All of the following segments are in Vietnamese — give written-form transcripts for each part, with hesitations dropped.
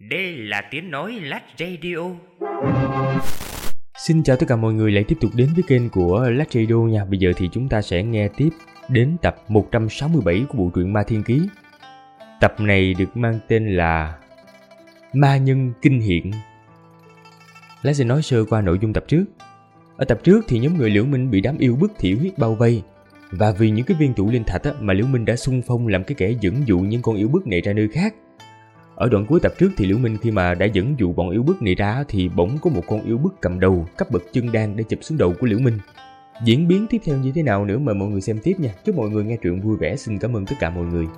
Đây là tiếng nói Lách Radio. Xin chào tất cả mọi người lại tiếp tục đến với kênh của Lách Radio nha. Bây giờ thì chúng ta sẽ nghe tiếp đến tập 167 của bộ truyện Ma Thiên Ký. Tập này được mang tên là Ma Nhân Kinh Hiện. Lách sẽ nói sơ qua nội dung tập trước. Ở tập trước thì nhóm người Liễu Minh bị đám yêu bức thị huyết bao vây, và vì những cái viên tụ linh thạch mà Liễu Minh đã xung phong làm cái kẻ dẫn dụ những con yêu bức này ra nơi khác. Ở đoạn cuối tập trước thì Liễu Minh khi mà đã dẫn dụ bọn yêu bức này ra thì bỗng có một con yêu bức cầm đầu cấp bậc chân đan để chụp xuống đầu của Liễu Minh. Diễn biến tiếp theo như thế nào nữa mời mọi người xem tiếp nha. Chúc mọi người nghe truyện vui vẻ. Xin cảm ơn tất cả mọi người.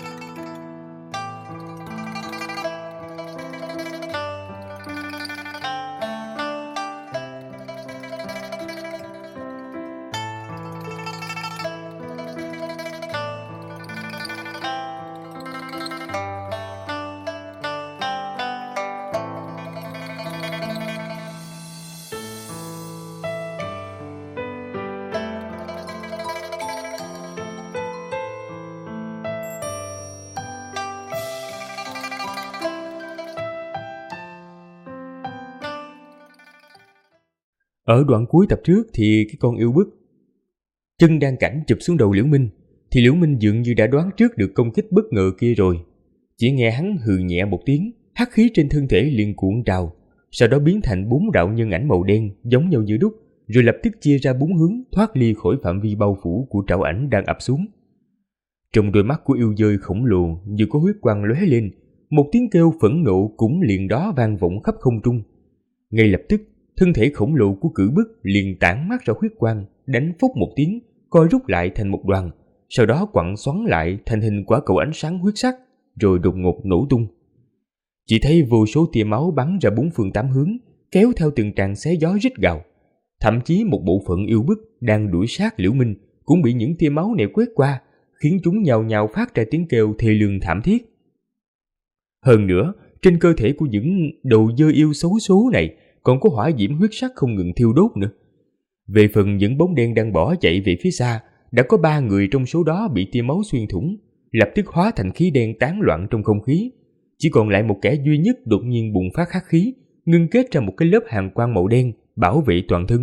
Ở đoạn cuối tập trước thì cái con yêu bức chân đan cảnh chụp xuống đầu Liễu Minh, thì Liễu Minh dường như đã đoán trước được công kích bất ngờ kia rồi. Chỉ nghe hắn hừ nhẹ một tiếng, hắc khí trên thân thể liền cuộn trào, sau đó biến thành 4 đạo nhân ảnh màu đen giống nhau như đúc, rồi lập tức chia ra 4 hướng thoát ly khỏi phạm vi bao phủ của trảo ảnh đang ập xuống. Trong đôi mắt của yêu dơi khổng lồ như có huyết quang lóe lên, một tiếng kêu phẫn nộ cũng liền đó vang vọng khắp không trung. Ngay lập tức thân thể khổng lồ của cử bức liền tản mát ra huyết quang, đánh phốc một tiếng, co rút lại thành một đoàn, sau đó quặn xoắn lại thành hình quả cầu ánh sáng huyết sắc, rồi đột ngột nổ tung. Chỉ thấy vô số tia máu bắn ra 4 phương 8 hướng, kéo theo từng tràng xé gió rít gào. Thậm chí một bộ phận yêu bức đang đuổi sát Liễu Minh cũng bị những tia máu này quét qua, khiến chúng nhào nhào phát ra tiếng kêu thê lương thảm thiết. Hơn nữa, trên cơ thể của những đầu dơ yêu xấu số này còn có hỏa diễm huyết sắc không ngừng thiêu đốt nữa. Về phần những bóng đen đang bỏ chạy về phía xa, đã có 3 người trong số đó bị tia máu xuyên thủng, lập tức hóa thành khí đen tán loạn trong không khí. Chỉ còn lại một kẻ duy nhất đột nhiên bùng phát hắc khí, ngưng kết ra một cái lớp hàn quang màu đen bảo vệ toàn thân.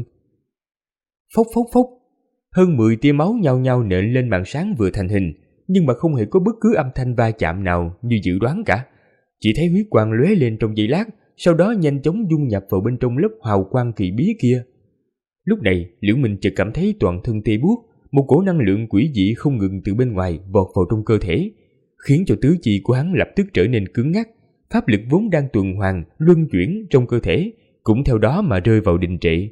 Phốc phốc phốc, hơn 10 tia máu nhao nhao nện lên màn sáng vừa thành hình, nhưng mà không hề có bất cứ âm thanh va chạm nào như dự đoán cả. Chỉ thấy huyết quang lóe lên trong giây lát, sau đó nhanh chóng dung nhập vào bên trong lớp hào quang kỳ bí kia. Lúc này, Liễu Minh chợt cảm thấy toàn thân tê buốt, một cổ năng lượng quỷ dị không ngừng từ bên ngoài vọt vào trong cơ thể, khiến cho tứ chi của hắn lập tức trở nên cứng ngắc, pháp lực vốn đang tuần hoàn, luân chuyển trong cơ thể cũng theo đó mà rơi vào đình trệ.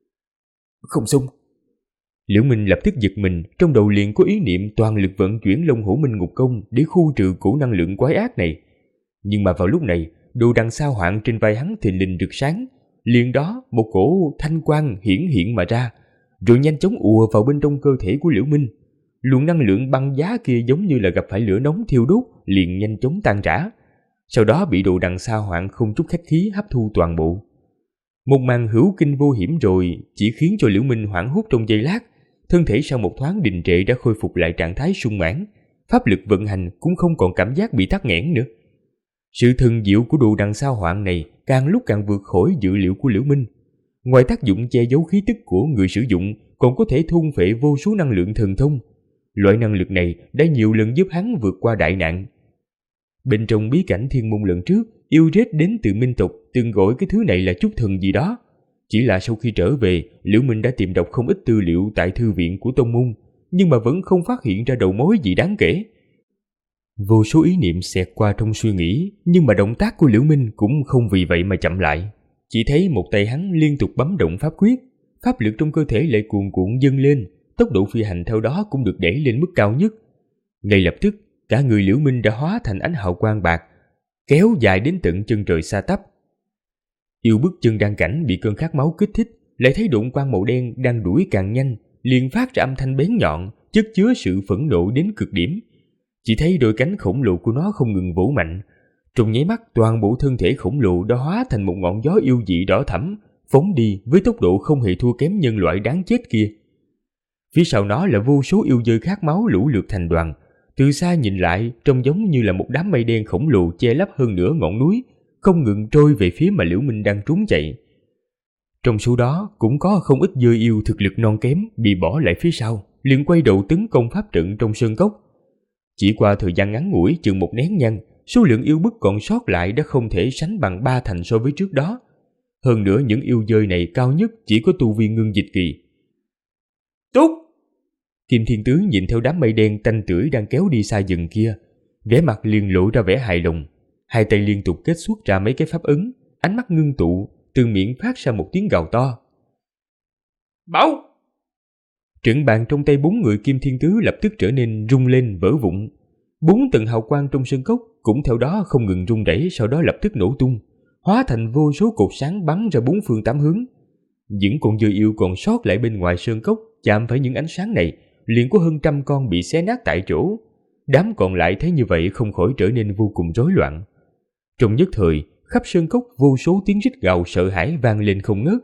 Không xung. Liễu Minh lập tức giật mình, trong đầu liền có ý niệm toàn lực vận chuyển Long Hổ Minh Ngục Công để khu trừ cổ năng lượng quái ác này. Nhưng mà vào lúc này, đồ đằng sao hoạn trên vai hắn thình lình rực sáng, liền đó một cổ thanh quang hiển hiện mà ra, rồi nhanh chóng ùa vào bên trong cơ thể của Liễu Minh. Luồng năng lượng băng giá kia giống như là gặp phải lửa nóng thiêu đốt, liền nhanh chóng tan rã, sau đó bị đồ đằng sao hoạn không chút khách khí hấp thu toàn bộ. Một màn hữu kinh vô hiểm rồi chỉ khiến cho Liễu Minh hoảng hốt trong giây lát, thân thể sau một thoáng đình trệ đã khôi phục lại trạng thái sung mãn, pháp lực vận hành cũng không còn cảm giác bị tắc nghẽn nữa. Sự thần diệu của đồ đằng sao hoạn này càng lúc càng vượt khỏi dự liệu của Liễu Minh. Ngoài tác dụng che giấu khí tức của người sử dụng, còn có thể thôn phệ vô số năng lượng thần thông. Loại năng lực này đã nhiều lần giúp hắn vượt qua đại nạn. Bên trong bí cảnh Thiên Môn lần trước, yêu rết đến từ Minh tộc từng gọi cái thứ này là chút thần gì đó. Chỉ là sau khi trở về, Liễu Minh đã tìm đọc không ít tư liệu tại thư viện của tông môn, nhưng mà vẫn không phát hiện ra đầu mối gì đáng kể. Vô số ý niệm xẹt qua trong suy nghĩ, nhưng mà động tác của Liễu Minh cũng không vì vậy mà chậm lại. Chỉ thấy một tay hắn liên tục bấm động pháp quyết, pháp lực trong cơ thể lại cuồn cuộn dâng lên, tốc độ phi hành theo đó cũng được đẩy lên mức cao nhất. Ngay lập tức, cả người Liễu Minh đã hóa thành ánh hào quang bạc, kéo dài đến tận chân trời xa tắp. Yêu bức chân đan cảnh bị cơn khát máu kích thích, lại thấy độn quang màu đen đang đuổi càng nhanh, liền phát ra âm thanh bén nhọn, chất chứa sự phẫn nộ đến cực điểm. Chỉ thấy đôi cánh khổng lồ của nó không ngừng vỗ mạnh, trong nháy mắt toàn bộ thân thể khổng lồ đã hóa thành một ngọn gió yêu dị đỏ thẫm, phóng đi với tốc độ không hề thua kém nhân loại đáng chết kia. Phía sau nó là vô số yêu dơi khát máu lũ lượt thành đoàn, từ xa nhìn lại trông giống như là một đám mây đen khổng lồ che lấp hơn nửa ngọn núi, không ngừng trôi về phía mà Liễu Minh đang trốn chạy. Trong số đó cũng có không ít dơ yêu thực lực non kém bị bỏ lại phía sau, liền quay đầu tấn công pháp trận trong sơn cốc. Chỉ qua thời gian ngắn ngủi chừng một nén nhang, số lượng yêu bức còn sót lại đã không thể sánh bằng 3 thành so với trước đó. Hơn nữa những yêu dơi này cao nhất chỉ có tu vi ngưng dịch kỳ. Tốt! Kim Thiên Tứ nhìn theo đám mây đen tanh tưởi đang kéo đi xa dần kia, vẻ mặt liền lộ ra vẻ hài lòng, hai tay liên tục kết xuất ra mấy cái pháp ấn, ánh mắt ngưng tụ, từ miệng phát ra một tiếng gào to. Bảo! Trận bàn trong tay 4 người Kim Thiên Tứ lập tức trở nên rung lên vỡ vụn. 4 tầng hào quang trong sơn cốc cũng theo đó không ngừng rung rẩy, sau đó lập tức nổ tung, hóa thành vô số cột sáng bắn ra 4 phương 8 hướng. Những con dơi yêu còn sót lại bên ngoài sơn cốc chạm phải những ánh sáng này, liền có hơn 100 con bị xé nát tại chỗ. Đám còn lại thấy như vậy không khỏi trở nên vô cùng rối loạn. Trong nhất thời, khắp sơn cốc vô số tiếng rít gào sợ hãi vang lên không ngớt.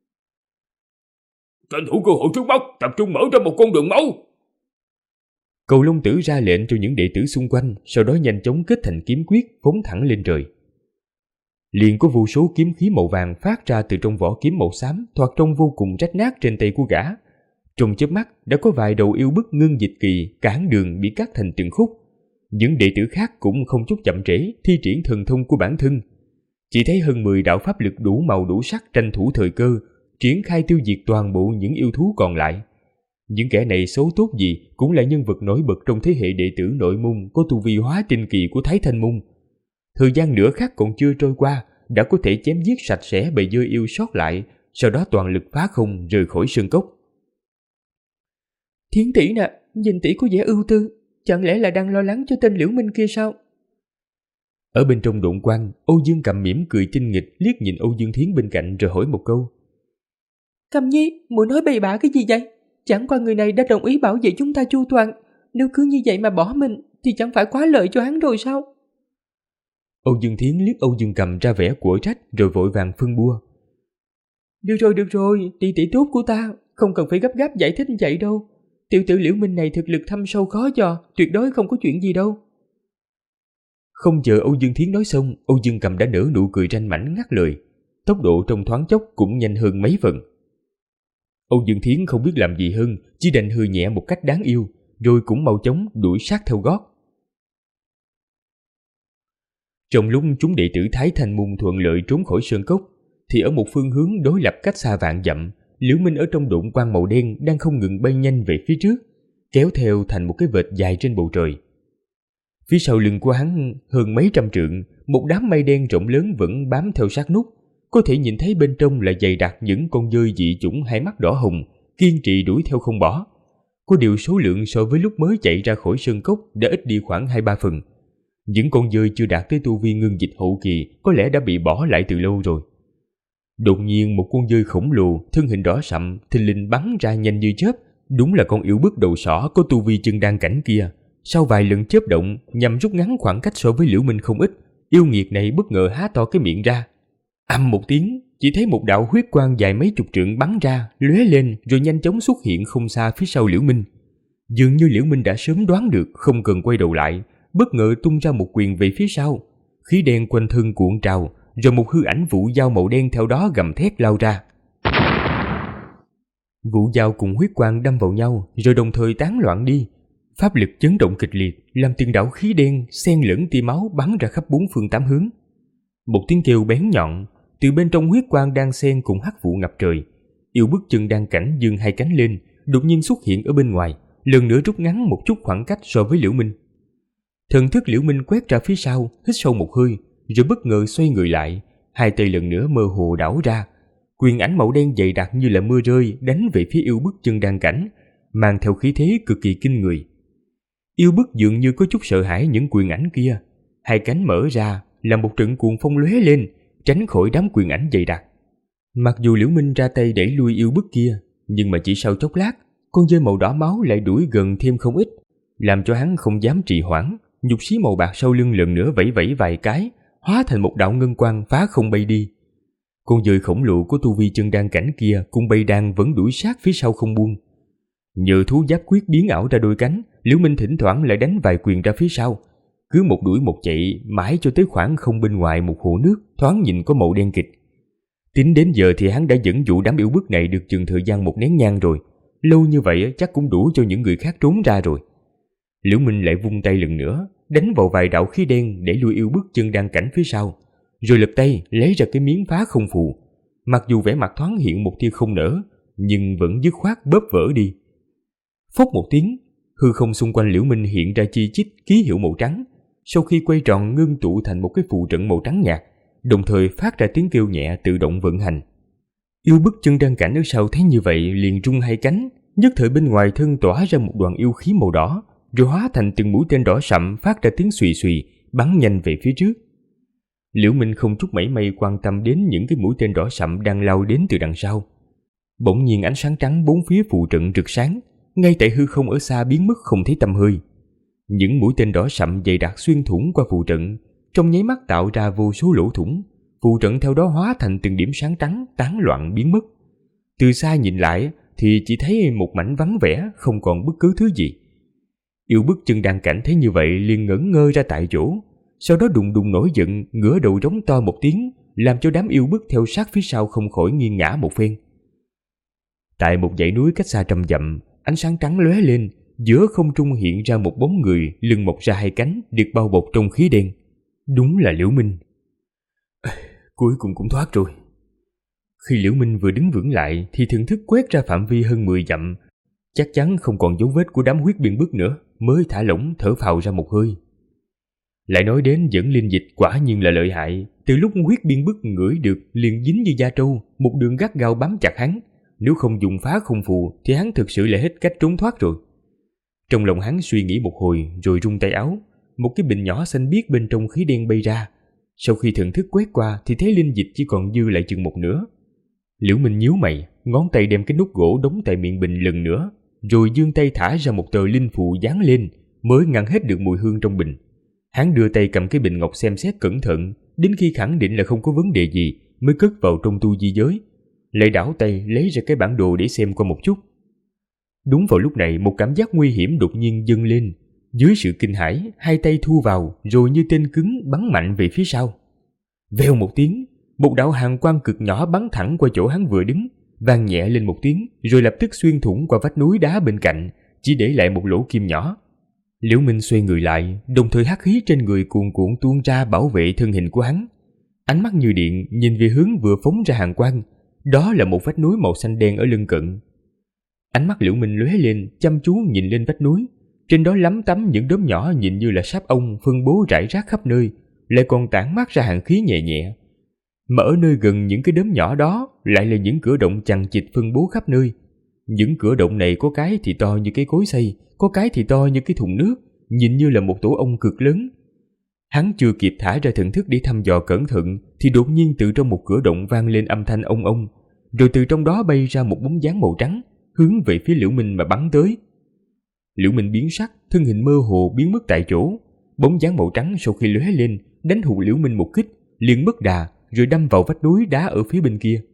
Tranh thủ cơ hội trước mắt, tập trung mở ra một con đường máu. Cầu Long Tử ra lệnh cho những đệ tử xung quanh, sau đó nhanh chóng kết thành kiếm quyết phóng thẳng lên trời. Liền có vô số kiếm khí màu vàng phát ra từ trong vỏ kiếm màu xám, thoạt trông vô cùng rách nát trên tay của gã. Trong chớp mắt đã có vài đầu yêu bức ngưng dịch kỳ cản đường bị cắt thành từng khúc. Những đệ tử khác cũng không chút chậm trễ thi triển thần thông của bản thân. Chỉ thấy hơn 10 đạo pháp lực đủ màu đủ sắc tranh thủ thời cơ, triển khai tiêu diệt toàn bộ những yêu thú còn lại. Những kẻ này xấu tốt gì cũng là nhân vật nổi bật trong thế hệ đệ tử nội môn có tu vi hóa tinh kỳ của Thái Thanh môn. Thời gian nửa khắc còn chưa trôi qua, đã có thể chém giết sạch sẽ bầy dơi yêu sót lại, sau đó toàn lực phá không rời khỏi sơn cốc. Thiến tỷ nè, nhìn tỷ có vẻ ưu tư, chẳng lẽ là đang lo lắng cho tên Liễu Minh kia sao? Ở bên trong độn quang, Âu Dương Cầm mỉm cười tinh nghịch liếc nhìn Âu Dương Thiến bên cạnh rồi hỏi một câu. Cầm Nhi, muội nói bậy bạ cái gì vậy? Chẳng qua người này đã đồng ý bảo vệ chúng ta chu toàn, nếu cứ như vậy mà bỏ mình thì chẳng phải quá lợi cho hắn rồi sao? Âu Dương Thiến liếc Âu Dương Cầm ra vẻ quở trách rồi vội vàng phân bua. Được rồi, tỷ tỷ tốt của ta, không cần phải gấp gáp giải thích vậy đâu. Tiểu tử Liễu Minh này thực lực thâm sâu khó dò, tuyệt đối không có chuyện gì đâu. Không chờ Âu Dương Thiến nói xong, Âu Dương Cầm đã nở nụ cười ranh mãnh ngắt lời. Tốc độ trong thoáng chốc cũng nhanh hơn mấy phần. Âu Dương Thiến không biết làm gì hơn, chỉ đành hừ nhẹ một cách đáng yêu, rồi cũng mau chóng đuổi sát theo gót. Trong lúc chúng đệ tử Thái Thanh môn thuận lợi trốn khỏi sơn cốc, thì ở một phương hướng đối lập cách xa vạn dặm, Liễu Minh ở trong độn quang màu đen đang không ngừng bay nhanh về phía trước, kéo theo thành một cái vệt dài trên bầu trời. Phía sau lưng của hắn hơn mấy trăm trượng, một đám mây đen rộng lớn vẫn bám theo sát nút, có thể nhìn thấy bên trong là dày đặc những con dơi dị chủng hai mắt đỏ hồng, kiên trì đuổi theo không bỏ. Có điều số lượng so với lúc mới chạy ra khỏi sơn cốc đã ít đi khoảng 2-3 phần. Những con dơi chưa đạt tới tu vi ngưng dịch hậu kỳ có lẽ đã bị bỏ lại từ lâu rồi. Đột nhiên một con dơi khổng lồ, thân hình đỏ sậm, thình lình bắn ra nhanh như chớp, đúng là con yêu bức đầu sỏ có tu vi chân đan cảnh kia. Sau vài lần chớp động nhằm rút ngắn khoảng cách so với Liễu Minh không ít, yêu nghiệt này bất ngờ há to cái miệng ra. Ầm một tiếng, chỉ thấy một đạo huyết quang dài mấy chục trượng bắn ra, lóe lên rồi nhanh chóng xuất hiện không xa phía sau Liễu Minh. Dường như Liễu Minh đã sớm đoán được, không cần quay đầu lại, bất ngờ tung ra một quyền về phía sau. Khí đen quanh thân cuộn trào, rồi một hư ảnh vũ dao màu đen theo đó gầm thét lao ra. Vũ dao cùng huyết quang đâm vào nhau, rồi đồng thời tán loạn đi. Pháp lực chấn động kịch liệt, làm từng đạo khí đen xen lẫn tia máu bắn ra khắp 4 phương 8 hướng. Một tiếng kêu bén nhọn từ bên trong huyết quang đang xen cùng hắc vụ ngập trời. Yêu bức chân đang cảnh giương hai cánh lên, đột nhiên xuất hiện ở bên ngoài, lần nữa rút ngắn một chút khoảng cách so với Liễu Minh. Thần thức Liễu Minh quét ra phía sau, hít sâu một hơi, rồi bất ngờ xoay người lại, hai tay lần nữa mơ hồ đảo ra, quyền ảnh màu đen dày đặc như là mưa rơi đánh về phía yêu bức chân đang cảnh, mang theo khí thế cực kỳ kinh người. Yêu bức dường như có chút sợ hãi những quyền ảnh kia, hai cánh mở ra làm một trận cuồng phong lóe lên, tránh khỏi đám quyền ảnh dày đặc. Mặc dù Liễu Minh ra tay đẩy lui yêu bức kia, nhưng mà chỉ sau chốc lát, con dơi màu đỏ máu lại đuổi gần thêm không ít, làm cho hắn không dám trì hoãn. Nhục xí màu bạc sau lưng lần nữa vẫy vẫy vài cái, hóa thành một đạo ngân quang phá không bay đi. Con dơi khổng lồ của tu vi chân đan cảnh kia cùng bay đan vẫn đuổi sát phía sau không buông. Nhờ thú giáp quyết biến ảo ra đôi cánh, Liễu Minh thỉnh thoảng lại đánh vài quyền ra phía sau. Cứ một đuổi một chạy mãi cho tới khoảng không bên ngoài một hồ nước thoáng nhìn có màu đen kịt. Tính đến giờ thì hắn đã dẫn dụ đám yêu bức này được chừng thời gian một nén nhang rồi. Lâu như vậy chắc cũng đủ cho những người khác trốn ra rồi. Liễu Minh lại vung tay lần nữa, đánh vào vài đạo khí đen để lui yêu bức chân đang cảnh phía sau, rồi lật tay lấy ra cái miếng phá không phù. Mặc dù vẻ mặt thoáng hiện một tia không nỡ, nhưng vẫn dứt khoát bóp vỡ đi. Phốc một tiếng, hư không xung quanh Liễu Minh hiện ra chi chít ký hiệu màu trắng, sau khi quay tròn ngưng tụ thành một cái phù trận màu trắng nhạt, đồng thời phát ra tiếng kêu nhẹ tự động vận hành. Yêu bức chân đang cảnh ở sau thấy như vậy liền rung hai cánh, nhất thời bên ngoài thân tỏa ra một đoàn yêu khí màu đỏ, rồi hóa thành từng mũi tên đỏ sậm phát ra tiếng xùy xùy, bắn nhanh về phía trước. Liễu Minh không chút mảy may quan tâm đến những cái mũi tên đỏ sậm đang lao đến từ đằng sau. Bỗng nhiên ánh sáng trắng bốn phía phù trận rực sáng, ngay tại hư không ở xa biến mất không thấy tăm hơi. Những mũi tên đỏ sậm dày đặc xuyên thủng qua phù trận, trong nháy mắt tạo ra vô số lỗ thủng. Phù trận theo đó hóa thành từng điểm sáng trắng tán loạn biến mất. Từ xa nhìn lại thì chỉ thấy một mảnh vắng vẻ, không còn bất cứ thứ gì. Yêu bức chân đang cảnh thấy như vậy liền ngẩn ngơ ra tại chỗ, sau đó đùng đùng nổi giận, ngửa đầu rống to một tiếng, làm cho đám yêu bức theo sát phía sau không khỏi nghiêng ngã một phen. Tại một dãy núi cách xa trăm dặm, ánh sáng trắng lóe lên, giữa không trung hiện ra một bóng người lưng mọc ra hai cánh, được bao bọc trong khí đen. Đúng là Liễu Minh. Cuối cùng cũng thoát rồi. Khi Liễu Minh vừa đứng vững lại thì thần thức quét ra phạm vi hơn 10 dặm, chắc chắn không còn dấu vết của đám huyết biên bức nữa, mới thả lỏng thở phào ra một hơi. Lại nói đến dẫn linh dịch quả nhiên là lợi hại, từ lúc huyết biên bức ngửi được liền dính như da trâu, một đường gắt gao bám chặt hắn, nếu không dùng phá không phù thì hắn thực sự là hết cách trốn thoát rồi. Trong lòng hắn suy nghĩ một hồi rồi rung tay áo, một cái bình nhỏ xanh biếc bên trong khí đen bay ra. Sau khi thần thức quét qua thì thấy linh dịch chỉ còn dư lại chừng một nửa. Liễu Minh nhíu mày, ngón tay đem cái nút gỗ đóng tại miệng bình lần nữa, rồi giương tay thả ra một tờ linh phù dán lên, mới ngăn hết được mùi hương trong bình. Hắn đưa tay cầm cái bình ngọc xem xét cẩn thận, đến khi khẳng định là không có vấn đề gì mới cất vào trong tu di giới, lại đảo tay lấy ra cái bản đồ để xem qua một chút. Đúng vào lúc này một cảm giác nguy hiểm đột nhiên dâng lên. Dưới sự kinh hãi, hai tay thu vào rồi như tên cứng bắn mạnh về phía sau. Vèo một tiếng, một đạo hàn quang cực nhỏ bắn thẳng qua chỗ hắn vừa đứng, vang nhẹ lên một tiếng rồi lập tức xuyên thủng qua vách núi đá bên cạnh, chỉ để lại một lỗ kim nhỏ. Liễu Minh xoay người lại, đồng thời hắc khí trên người cuồn cuộn tuôn ra bảo vệ thân hình của hắn. Ánh mắt như điện nhìn về hướng vừa phóng ra hàn quang, đó là một vách núi màu xanh đen ở lưng cận. Ánh mắt Liễu Minh lóe lên, chăm chú nhìn lên vách núi. Trên đó lắm tắm những đốm nhỏ nhìn như là sáp ong phân bố rải rác khắp nơi, lại còn tản mát ra hàn khí nhẹ nhẹ. Mà ở nơi gần những cái đốm nhỏ đó lại là những cửa động chằng chịt phân bố khắp nơi. Những cửa động này có cái thì to như cái cối xay, có cái thì to như cái thùng nước, nhìn như là một tổ ong cực lớn. Hắn chưa kịp thả ra thần thức để thăm dò cẩn thận thì đột nhiên từ trong một cửa động vang lên âm thanh ong ong, rồi từ trong đó bay ra một bóng dáng màu trắng, hướng về phía Liễu Minh mà bắn tới. Liễu Minh biến sắc, thân hình mơ hồ biến mất tại chỗ. Bóng dáng màu trắng sau khi lóe lên, đánh hụt Liễu Minh một kích, liền mất đà, rồi đâm vào vách núi đá ở phía bên kia.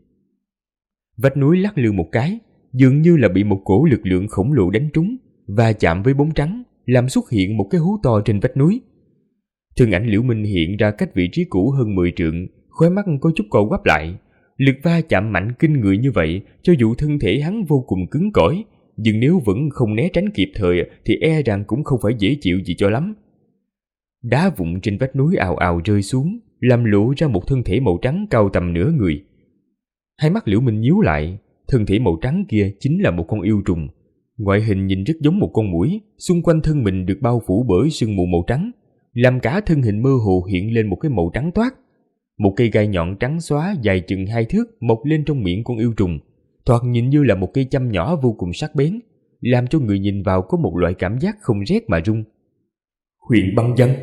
Vách núi lắc lư một cái, dường như là bị một cổ lực lượng khổng lồ đánh trúng, và chạm với bóng trắng, làm xuất hiện một cái hố to trên vách núi. Thân ảnh Liễu Minh hiện ra cách vị trí cũ hơn 10 trượng, khóe mắt có chút co quắp lại. Lực va chạm mạnh kinh người như vậy, cho dù thân thể hắn vô cùng cứng cỏi, nhưng nếu vẫn không né tránh kịp thời thì e rằng cũng không phải dễ chịu gì cho lắm. Đá vụn trên vách núi ào ào rơi xuống, làm lộ ra một thân thể màu trắng cao tầm nửa người. Hai mắt Liễu Minh nhíu lại, thân thể màu trắng kia chính là một con yêu trùng. Ngoại hình nhìn rất giống một con muỗi, xung quanh thân mình được bao phủ bởi sương mù màu trắng, làm cả thân hình mơ hồ hiện lên một cái màu trắng toát. Một cây gai nhọn trắng xóa dài chừng 2 thước mọc lên trong miệng con yêu trùng, thoạt nhìn như là một cây châm nhỏ vô cùng sắc bén, làm cho người nhìn vào có một loại cảm giác không rét mà run. Huyền băng văn.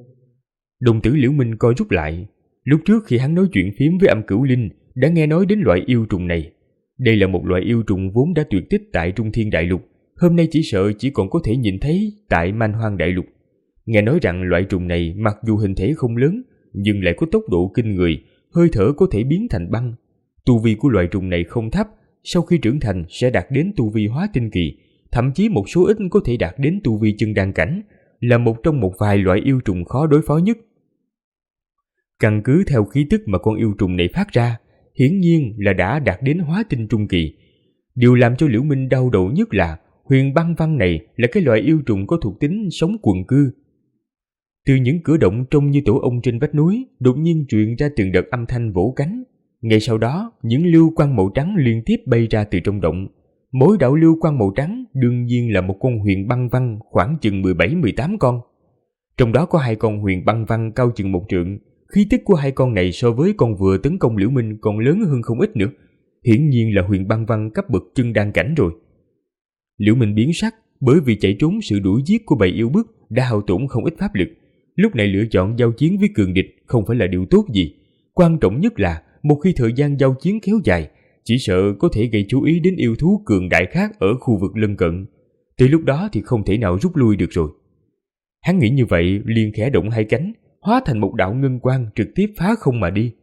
Đồng tử Liễu Minh co rút lại. Lúc trước khi hắn nói chuyện phím với Âm Cửu Linh đã nghe nói đến loại yêu trùng này. Đây là một loại yêu trùng vốn đã tuyệt tích tại Trung Thiên Đại Lục, hôm nay chỉ sợ chỉ còn có thể nhìn thấy tại Man Hoang Đại Lục. Nghe nói rằng loại trùng này mặc dù hình thể không lớn, nhưng lại có tốc độ kinh người, hơi thở có thể biến thành băng. Tu vi của loại trùng này không thấp, sau khi trưởng thành sẽ đạt đến tu vi hóa tinh kỳ, thậm chí một số ít có thể đạt đến tu vi chân đan cảnh, là một trong một vài loại yêu trùng khó đối phó nhất. Căn cứ theo khí tức mà con yêu trùng này phát ra, hiển nhiên là đã đạt đến hóa tinh trung kỳ. Điều làm cho Liễu Minh đau đầu nhất là huyền băng văn này là cái loại yêu trùng có thuộc tính sống quần cư. Từ những cửa động trông như tổ ong trên vách núi, đột nhiên truyền ra từng đợt âm thanh vỗ cánh. Ngay sau đó, những lưu quang màu trắng liên tiếp bay ra từ trong động. Mỗi đạo lưu quang màu trắng đương nhiên là một con huyền băng văn khoảng chừng 17-18 con. Trong đó có 2 con huyền băng văn cao chừng 1 trượng. Khí tức của 2 con này so với con vừa tấn công Liễu Minh còn lớn hơn không ít nữa. Hiển nhiên là huyền băng văn cấp bậc chân đan cảnh rồi. Liễu Minh biến sắc, bởi vì chạy trốn sự đuổi giết của bầy yêu bức đã hao tổn không ít pháp lực. Lúc này lựa chọn giao chiến với cường địch không phải là điều tốt gì. Quan trọng nhất là một khi thời gian giao chiến kéo dài, chỉ sợ có thể gây chú ý đến yêu thú cường đại khác ở khu vực lân cận. Tới lúc đó thì không thể nào rút lui được rồi. Hắn nghĩ như vậy, liền khẽ động 2 cánh, hóa thành một đạo ngân quang trực tiếp phá không mà đi.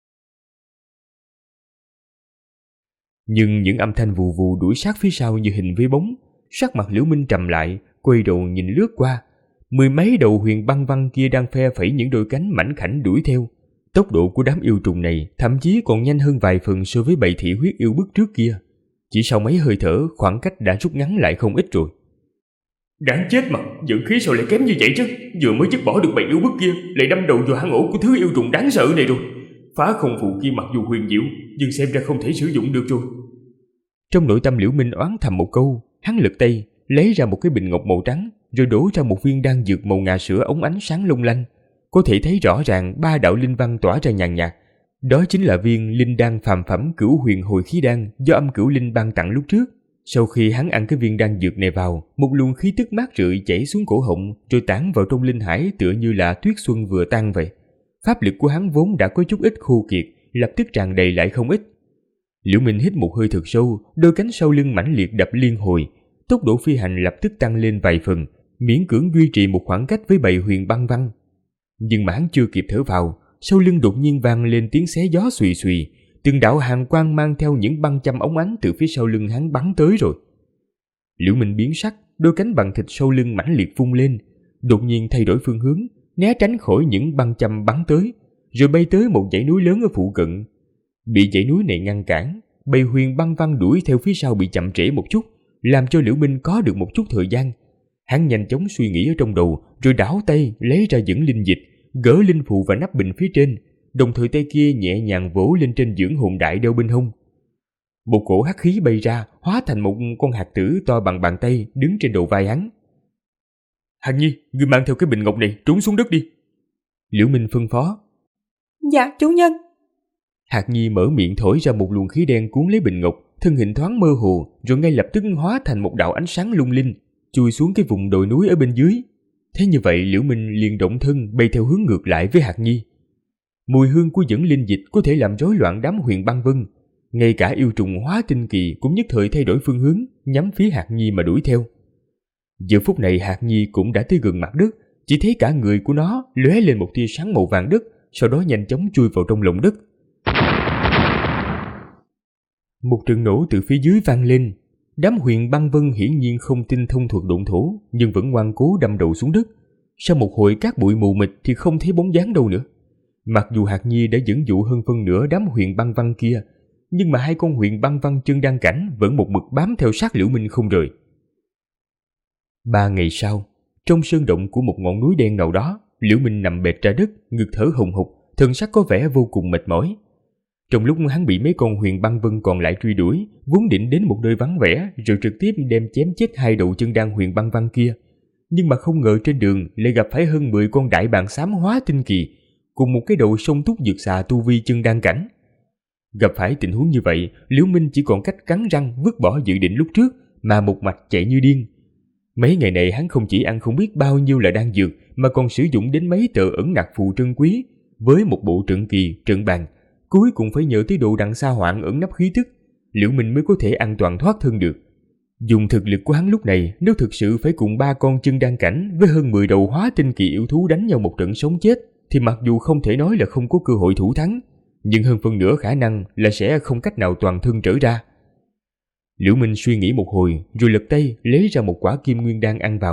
Nhưng những âm thanh vù vù đuổi sát phía sau như hình với bóng. Sắc mặt Liễu Minh trầm lại, quay đầu nhìn lướt qua. 10 mấy đầu huyền băng văn kia đang phe phẩy những đôi cánh mảnh khảnh đuổi theo. Tốc độ của đám yêu trùng này thậm chí còn nhanh hơn vài phần so với bầy thị huyết yêu bức trước kia. Chỉ sau mấy hơi thở, khoảng cách đã rút ngắn lại không ít rồi. Đáng chết mà, dưỡng khí sao lại kém như vậy chứ? Vừa mới dứt bỏ được bầy yêu bức kia, lại đâm đầu vào hang ổ của thứ yêu trùng đáng sợ này rồi. Phá không phù kia mặc dù huyền diệu, nhưng xem ra không thể sử dụng được rồi. Trong nội tâm Liễu Minh oán thầm một câu, hắn lật tay lấy ra một cái bình ngọc màu trắng, rồi đổ ra một viên đan dược màu ngà sữa óng ánh sáng long lanh. Có thể thấy rõ ràng 3 đạo linh văn tỏa ra nhàn nhạt. Đó chính là viên linh đan phàm phẩm Cửu Huyền Hồi Khí Đan do Âm Cửu Linh ban tặng lúc trước. Sau khi hắn ăn cái viên đan dược này vào, một luồng khí tức mát rượi chảy xuống cổ họng, rồi tản vào trong linh hải tựa như là tuyết xuân vừa tan vậy. Pháp lực của hắn vốn đã có chút ít khô kiệt, lập tức tràn đầy lại không ít. Liễu Minh hít một hơi thật sâu, đôi cánh sau lưng mãnh liệt đập liên hồi, tốc độ phi hành lập tức tăng lên vài phần, miễn cưỡng duy trì một khoảng cách với bầy huyền băng văn. Nhưng mà hắn chưa kịp thở vào, sau lưng đột nhiên vang lên tiếng xé gió xùy xùy, từng đạo hàn quang mang theo những băng châm óng ánh từ phía sau lưng hắn bắn tới rồi. Liễu Minh biến sắc, đôi cánh bằng thịt sau lưng mãnh liệt vung lên, đột nhiên thay đổi phương hướng, né tránh khỏi những băng châm bắn tới, rồi bay tới một dãy núi lớn ở phụ cận. Bị dãy núi này ngăn cản, bầy huyền băng văn đuổi theo phía sau bị chậm trễ một chút, làm cho Liễu Minh có được một chút thời gian. Hắn nhanh chóng suy nghĩ ở trong đầu, rồi đảo tay lấy ra dưỡng linh dịch, gỡ linh phù và nắp bình phía trên, đồng thời tay kia nhẹ nhàng vỗ lên trên dưỡng hồn đại đeo bên hông. Một cổ hắc khí bay ra, hóa thành một con hạt tử to bằng bàn tay đứng trên đầu vai hắn. Hàn Nhi, ngươi mang theo cái bình ngọc này trốn xuống đất đi. Liễu Minh phân phó. Dạ chủ nhân. Hạt Nhi mở miệng thổi ra một luồng khí đen cuốn lấy bình ngọc, thân hình thoáng mơ hồ, rồi ngay lập tức hóa thành một đạo ánh sáng lung linh, chui xuống cái vùng đồi núi ở bên dưới. Thế như vậy Liễu Minh liền động thân bay theo hướng ngược lại với Hạt Nhi. Mùi hương của dưỡng linh dịch có thể làm rối loạn đám huyền băng vân, ngay cả yêu trùng hóa tinh kỳ cũng nhất thời thay đổi phương hướng, nhắm phía Hạt Nhi mà đuổi theo. Giờ phút này Hạt Nhi cũng đã tới gần mặt đất, chỉ thấy cả người của nó lóe lên một tia sáng màu vàng đất, sau đó nhanh chóng chui vào trong lòng đất. Một trận nổ từ phía dưới vang lên. Đám huyền băng vân hiển nhiên không tinh thông thuật độn thổ, nhưng vẫn ngoan cố đâm đầu xuống đất. Sau một hồi cát bụi mù mịt thì không thấy bóng dáng đâu nữa. Mặc dù Hạt Nhi đã dẫn dụ hơn phân nửa đám huyền băng văn kia, nhưng mà 2 con huyền băng văn chân đan cảnh vẫn một mực bám theo sát Liễu Minh không rời. 3 ngày sau, trong sơn động của một ngọn núi đen nào đó, Liễu Minh nằm bệt ra đất, ngực thở hồng hộc, thân sắc có vẻ vô cùng mệt mỏi. Trong lúc hắn bị mấy con huyền băng vân còn lại truy đuổi, vốn định đến một nơi vắng vẻ rồi trực tiếp đem chém chết 2 đầu chân đan huyền băng văn kia, nhưng mà không ngờ trên đường lại gặp phải hơn 10 con đại bàng xám hóa tinh kỳ, cùng một cái đầu sông túc dược xà tu vi chân đan cảnh. Gặp phải tình huống như vậy, Liễu Minh chỉ còn cách cắn răng vứt bỏ dự định lúc trước mà một mạch chạy như điên. Mấy ngày này hắn không chỉ ăn không biết bao nhiêu là đan dược, mà còn sử dụng đến mấy tờ ẩn nặc phù trân quý, với một bộ trận kỳ, trận bàn, cuối cùng phải nhờ tới đồ đằng sa hoạn ẩn nấp khí tức, Liễu Minh mới có thể an toàn thoát thân được. Dùng thực lực của hắn lúc này, nếu thực sự phải cùng 3 con chân đan cảnh với hơn 10 đầu hóa tinh kỳ yêu thú đánh nhau một trận sống chết, thì mặc dù không thể nói là không có cơ hội thủ thắng, nhưng hơn phân nửa khả năng là sẽ không cách nào toàn thân trở ra. Liễu Minh suy nghĩ một hồi, rồi lật tay lấy ra một quả kim nguyên đan ăn vào,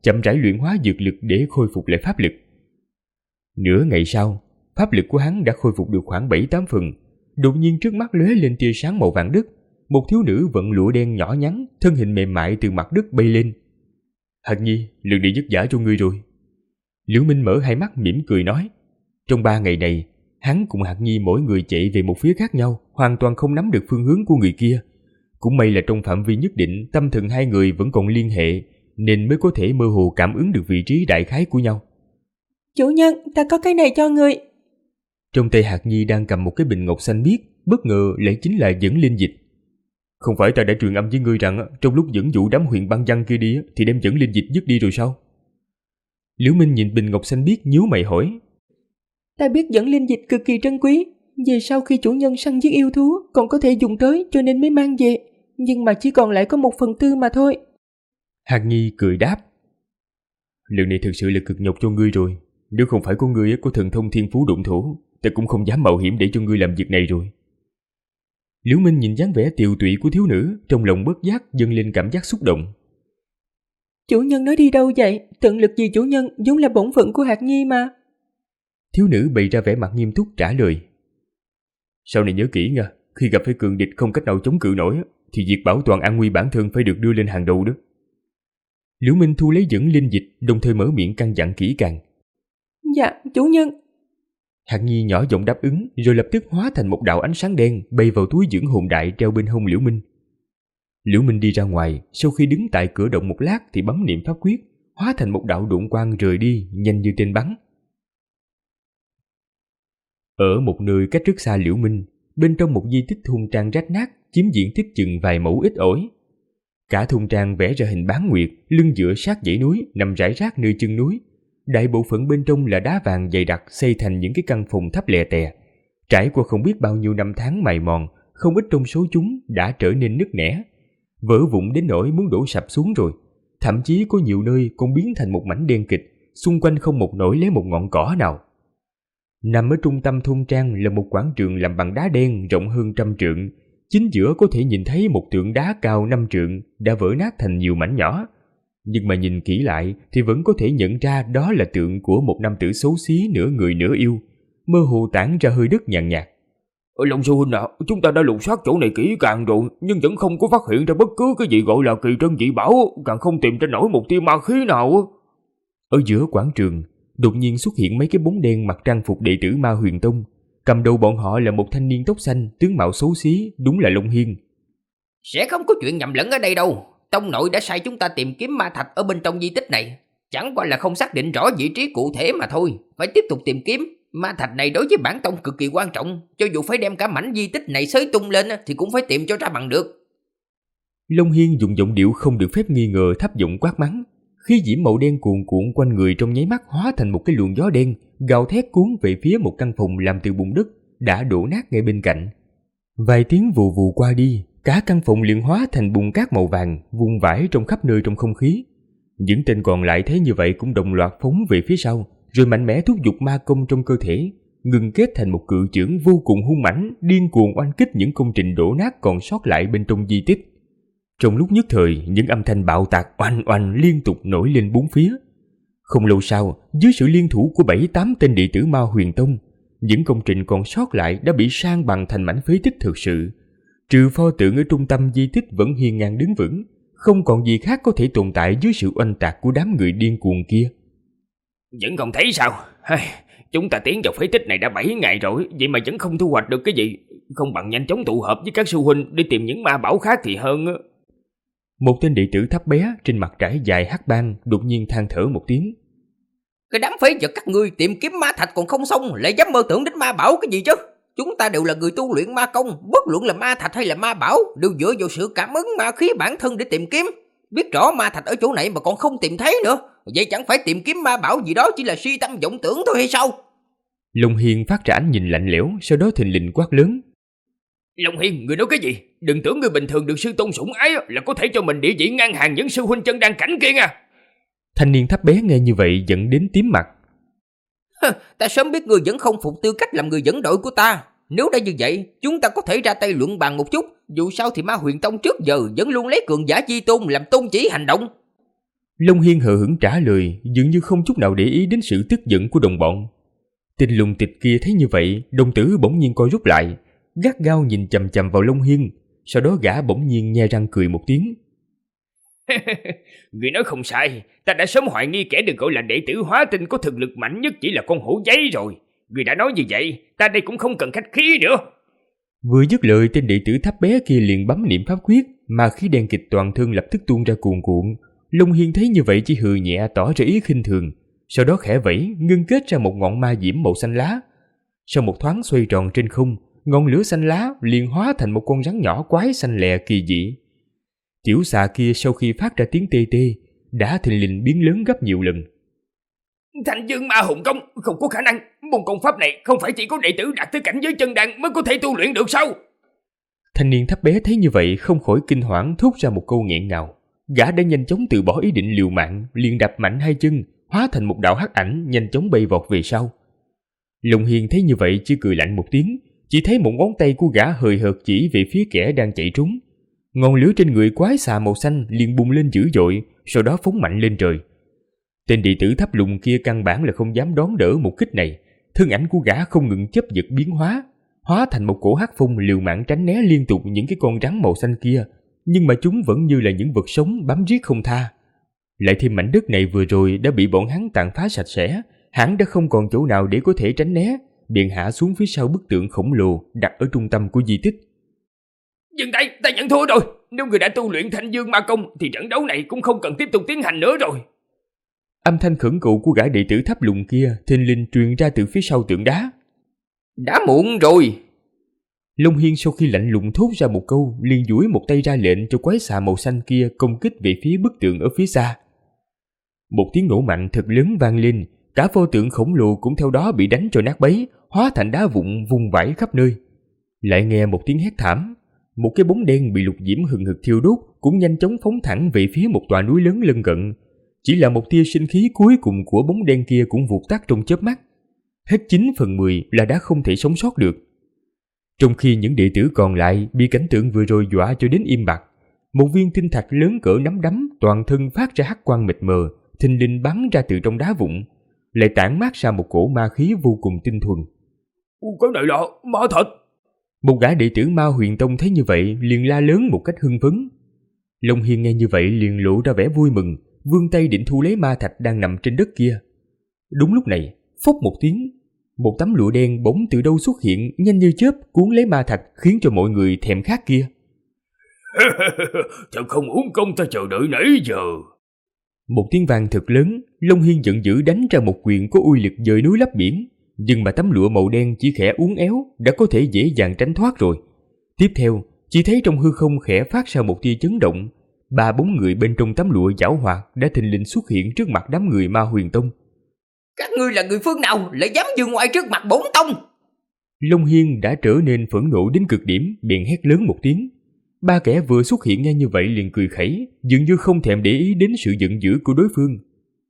chậm rãi luyện hóa dược lực để khôi phục lại pháp lực. Nửa ngày sau, pháp lực của hắn đã khôi phục được khoảng 7-8 phần. Đột nhiên trước mắt lóe lên tia sáng màu vàng đất. Một thiếu nữ vận lụa đen nhỏ nhắn, thân hình mềm mại từ mặt đất bay lên. Hạt Nhi, lần này vất vả cho ngươi rồi. Liễu Minh mở hai mắt mỉm cười nói. Trong 3 ngày này, hắn cùng Hạt Nhi mỗi người chạy về một phía khác nhau, hoàn toàn không nắm được phương hướng của người kia. Cũng may là trong phạm vi nhất định, tâm thần hai người vẫn còn liên hệ, nên mới có thể mơ hồ cảm ứng được vị trí đại khái của nhau. Chủ nhân, ta có cái này cho người. Trong tay Hạt Nhi đang cầm một cái bình ngọc xanh biếc, bất ngờ lại chính là dẫn linh dịch. Không phải ta đã truyền âm với ngươi rằng trong lúc dẫn dụ đám huyền băng văn kia đi thì đem dẫn linh dịch dứt đi rồi sao? Liễu Minh nhìn bình ngọc xanh biếc nhíu mày hỏi. Ta biết dẫn linh dịch cực kỳ trân quý, về sau khi chủ nhân săn giết yêu thú còn có thể dùng tới cho nên mới mang về, nhưng mà chỉ còn lại có 1/4 mà thôi. Hạt Nhi cười đáp. Lần này thực sự là cực nhọc cho ngươi rồi. Nếu không phải có ngươi có thần thông thiên phú động thổ, ta cũng không dám mạo hiểm để cho ngươi làm việc này rồi. Liễu Minh nhìn dáng vẻ tiều tụy của thiếu nữ, trong lòng bất giác dâng lên cảm giác xúc động. Chủ nhân nói đi đâu vậy? Tận lực vì chủ nhân vốn là bổn phận của Hạt Nhi mà. Thiếu nữ bày ra vẻ mặt nghiêm túc trả lời. Sau này nhớ kỹ nha, khi gặp phải cường địch không cách nào chống cự nổi thì việc bảo toàn an nguy bản thân phải được đưa lên hàng đầu đó. Liễu Minh thu lấy dẫn linh dịch, đồng thời mở miệng căn dặn kỹ càng. Dạ, chủ nhân. Hạt Nhi nhỏ giọng đáp ứng, rồi lập tức hóa thành một đạo ánh sáng đen bay vào túi dưỡng hồn đại treo bên hông Liễu Minh. Liễu Minh đi ra ngoài, sau khi đứng tại cửa động một lát thì bấm niệm pháp quyết, hóa thành một đạo độn quang rời đi, nhanh như tên bắn. Ở một nơi cách rất xa Liễu Minh, bên trong một di tích thôn trang rách nát, chiếm diện tích chừng vài mẫu ít ỏi. Cả thôn trang vẽ ra hình bán nguyệt, lưng dựa sát dãy núi, nằm rải rác nơi chân núi. Đại bộ phận bên trong là đá vàng dày đặc xây thành những cái căn phòng thấp lè tè. Trải qua không biết bao nhiêu năm tháng mài mòn, không ít trong số chúng đã trở nên nứt nẻ, vỡ vụn đến nỗi muốn đổ sập xuống rồi. Thậm chí có nhiều nơi còn biến thành một mảnh đen kịt, xung quanh không một nổi lấy một ngọn cỏ nào. Nằm ở trung tâm thôn trang là một quảng trường làm bằng đá đen rộng hơn 100 trượng. Chính giữa có thể nhìn thấy một tượng đá cao 5 trượng đã vỡ nát thành nhiều mảnh nhỏ. Nhưng mà nhìn kỹ lại thì vẫn có thể nhận ra đó là tượng của một nam tử xấu xí nửa người nửa yêu, mơ hồ tản ra hơi đất nhàn nhạt. Long sư huynh ạ, chúng ta đã lục soát chỗ này kỹ càng rồi, nhưng vẫn không có phát hiện ra bất cứ cái gì gọi là kỳ trân dị bảo, càng không tìm ra nổi một tia ma khí nào. Ở giữa quảng trường, đột nhiên xuất hiện mấy cái bóng đen mặc trang phục đệ tử Ma Huyền Tông. Cầm đầu bọn họ là một thanh niên tóc xanh, tướng mạo xấu xí, đúng là Long Hiên. Sẽ không có chuyện nhầm lẫn ở đây đâu. Tông nội đã sai chúng ta tìm kiếm ma thạch ở bên trong di tích này. Chẳng qua là không xác định rõ vị trí cụ thể mà thôi. Phải tiếp tục tìm kiếm. Ma thạch này đối với bản tông cực kỳ quan trọng. Cho dù phải đem cả mảnh di tích này xới tung lên thì cũng phải tìm cho ra bằng được. Long Hiên dùng giọng điệu không được phép nghi ngờ thấp giọng quát mắng. Khí diễm màu đen cuồn cuộn quanh người trong nháy mắt hóa thành một cái luồng gió đen, gào thét cuốn về phía một căn phòng làm từ bùn đất đã đổ nát ngay bên cạnh. Vài tiếng vù vù qua đi, cả căn phòng liền hóa thành bùn cát màu vàng, vung vãi trong khắp nơi trong không khí. Những tên còn lại thấy như vậy cũng đồng loạt phóng về phía sau, rồi mạnh mẽ thúc giục ma công trong cơ thể, ngừng kết thành một cự chưởng vô cùng hung mãnh, điên cuồng oanh kích những công trình đổ nát còn sót lại bên trong di tích. Trong lúc nhất thời, những âm thanh bạo tạc oanh oanh liên tục nổi lên bốn phía. Không lâu sau, dưới sự liên thủ của 7-8 tên đệ tử Ma Huyền Tông, những công trình còn sót lại đã bị san bằng thành mảnh phế tích thực sự. Trừ pho tượng ở trung tâm di tích vẫn hiên ngang đứng vững, không còn gì khác có thể tồn tại dưới sự oanh tạc của đám người điên cuồng kia. Vẫn không thấy sao? Chúng ta tiến vào phế tích này đã 7 ngày rồi, vậy mà vẫn không thu hoạch được cái gì. Không bằng nhanh chóng tụ hợp với các sư huynh để tìm những ma bảo khác thì hơn. Một tên đệ tử thấp bé trên mặt trải dài hắc băng đột nhiên than thở một tiếng. Cái đám phế vật các ngươi tìm kiếm ma thạch còn không xong, lại dám mơ tưởng đến ma bảo cái gì chứ? Chúng ta đều là người tu luyện ma công, bất luận là ma thạch hay là ma bảo đều dựa vào sự cảm ứng ma khí bản thân để tìm kiếm. Biết rõ ma thạch ở chỗ này mà còn không tìm thấy nữa, vậy chẳng phải tìm kiếm ma bảo gì đó chỉ là suy tâm vọng tưởng thôi hay sao? Long Hiên phát ra ánh nhìn lạnh lẽo, sau đó thình lình quát lớn. Long Hiên, người nói cái gì? Đừng tưởng người bình thường được sư tôn sủng ái là có thể cho mình địa vị ngang hàng những sư huynh chân đang cảnh kia nha. Thanh niên thấp bé nghe như vậy giận đến tím mặt. Ta sớm biết người vẫn không phục tư cách làm người dẫn đội của ta. Nếu đã như vậy, chúng ta có thể ra tay luận bàn một chút. Dù sao thì Ma Huyền Tông trước giờ vẫn luôn lấy cường giả chi tôn làm tôn chỉ hành động. Long Hiên hờ hững trả lời, dường như không chút nào để ý đến sự tức giận của đồng bọn. Tên lùng tịch kia thấy như vậy, đồng tử bỗng nhiên co rút lại, gắt gao nhìn chằm chằm vào Long Hiên. Sau đó gã bỗng nhiên nhe răng cười một tiếng. Người nói không sai, ta đã sớm hoài nghi kẻ được gọi là đệ tử hóa tinh có thực lực mạnh nhất chỉ là con hổ giấy rồi. Người đã nói như vậy, ta đây cũng không cần khách khí nữa. Vừa dứt lời, tên đệ tử thấp bé kia liền bấm niệm pháp quyết, mà khí đen kịch toàn thân lập tức tuôn ra cuồn cuộn. Long Hiên thấy như vậy chỉ hừ nhẹ tỏ ra ý khinh thường, sau đó khẽ vẫy ngưng kết ra một ngọn ma diễm màu xanh lá. Sau một thoáng xoay tròn trên không, ngọn lửa xanh lá liền hóa thành một con rắn nhỏ quái xanh lè kỳ dị. Tiểu xà kia sau khi phát ra tiếng tê tê, đã thình lình biến lớn gấp nhiều lần. Thanh Dương Ma Hùng Công không có khả năng, môn công pháp này không phải chỉ có đệ tử đạt tới cảnh giới chân đan mới có thể tu luyện được sao? Thanh niên thấp bé thấy như vậy không khỏi kinh hoảng thốt ra một câu nghẹn ngào. Gã đã nhanh chóng từ bỏ ý định liều mạng, liền đạp mạnh hai chân, hóa thành một đạo hắc ảnh nhanh chóng bay vọt về sau. Long Hiên thấy như vậy chỉ cười lạnh một tiếng, chỉ thấy một ngón tay của gã hời hợt chỉ về phía kẻ đang chạy trốn. Ngọn lửa trên người quái xà màu xanh liền bùng lên dữ dội, sau đó phóng mạnh lên trời. Tên đệ tử thấp lùng kia căn bản là không dám đón đỡ một kích này, thân ảnh của gã không ngừng chấp giật biến hóa thành một cổ hắc phong liều mạng tránh né liên tục những cái con rắn màu xanh kia, nhưng mà chúng vẫn như là những vật sống bám riết không tha. Lại thêm mảnh đất này vừa rồi đã bị bọn hắn tàn phá sạch sẽ, hắn đã không còn chỗ nào để có thể tránh né,便hạ xuống phía sau bức tượng khổng lồ đặt ở trung tâm của di tích. Dừng tay, ta nhận thua rồi. Nếu người đã tu luyện Thanh Dương Ma Công thì trận đấu này cũng không cần tiếp tục tiến hành nữa rồi. Âm thanh khẩn cầu của gã đệ tử thấp lùng kia thình lình truyền ra từ phía sau tượng đá. Đã muộn rồi. Long Hiên sau khi lạnh lùng thốt ra một câu, liền duỗi một tay ra lệnh cho quái xà màu xanh kia công kích về phía bức tượng ở phía xa. Một tiếng nổ mạnh thật lớn vang lên, cả pho tượng khổng lồ cũng theo đó bị đánh cho nát bấy, hóa thành đá vụn vung vãi khắp nơi. Lại nghe một tiếng hét thảm, một cái bóng đen bị lục diễm hừng hực thiêu đốt cũng nhanh chóng phóng thẳng về phía một tòa núi lớn lân cận. Chỉ là một tia sinh khí cuối cùng của bóng đen kia cũng vụt tắt trong chớp mắt. Hết 9/10 là đã không thể sống sót được. Trong khi những đệ tử còn lại bị cảnh tượng vừa rồi dọa cho đến im bặt, một viên tinh thạch lớn cỡ nắm đấm toàn thân phát ra hắc quang mịt mờ, thình lình bắn ra từ trong đá vụn, lại tản mát ra một cổ ma khí vô cùng tinh thuần. Cái này là ma thạch. Một gã đệ tử Ma Huyền Tông thấy như vậy liền la lớn một cách hưng phấn. Long Hiên nghe như vậy liền lộ ra vẻ vui mừng, vươn tay định thu lấy ma thạch đang nằm trên đất kia. Đúng lúc này, phốc một tiếng, một tấm lụa đen bỗng từ đâu xuất hiện, nhanh như chớp cuốn lấy ma thạch, khiến cho mọi người thèm khát kia. Thật không uổng công ta chờ đợi nãy giờ. Một tiếng vang thật lớn, Long Hiên giận dữ đánh ra một quyền có uy lực dời núi lấp biển, nhưng mà tấm lụa màu đen chỉ khẽ uốn éo đã có thể dễ dàng tránh thoát rồi. Tiếp theo, chỉ thấy trong hư không khẽ phát ra một tia chấn động, 3-4 người bên trong tấm lụa giảo hoạt đã thình lình xuất hiện trước mặt đám người Ma Huyền Tông. Các ngươi là người phương nào lại dám dừng ngoài trước mặt bổn tông? Long Hiên đã trở nên phẫn nộ đến cực điểm, bèn hét lớn một tiếng. Ba kẻ vừa xuất hiện nghe như vậy liền cười khẩy, dường như không thèm để ý đến sự giận dữ của đối phương.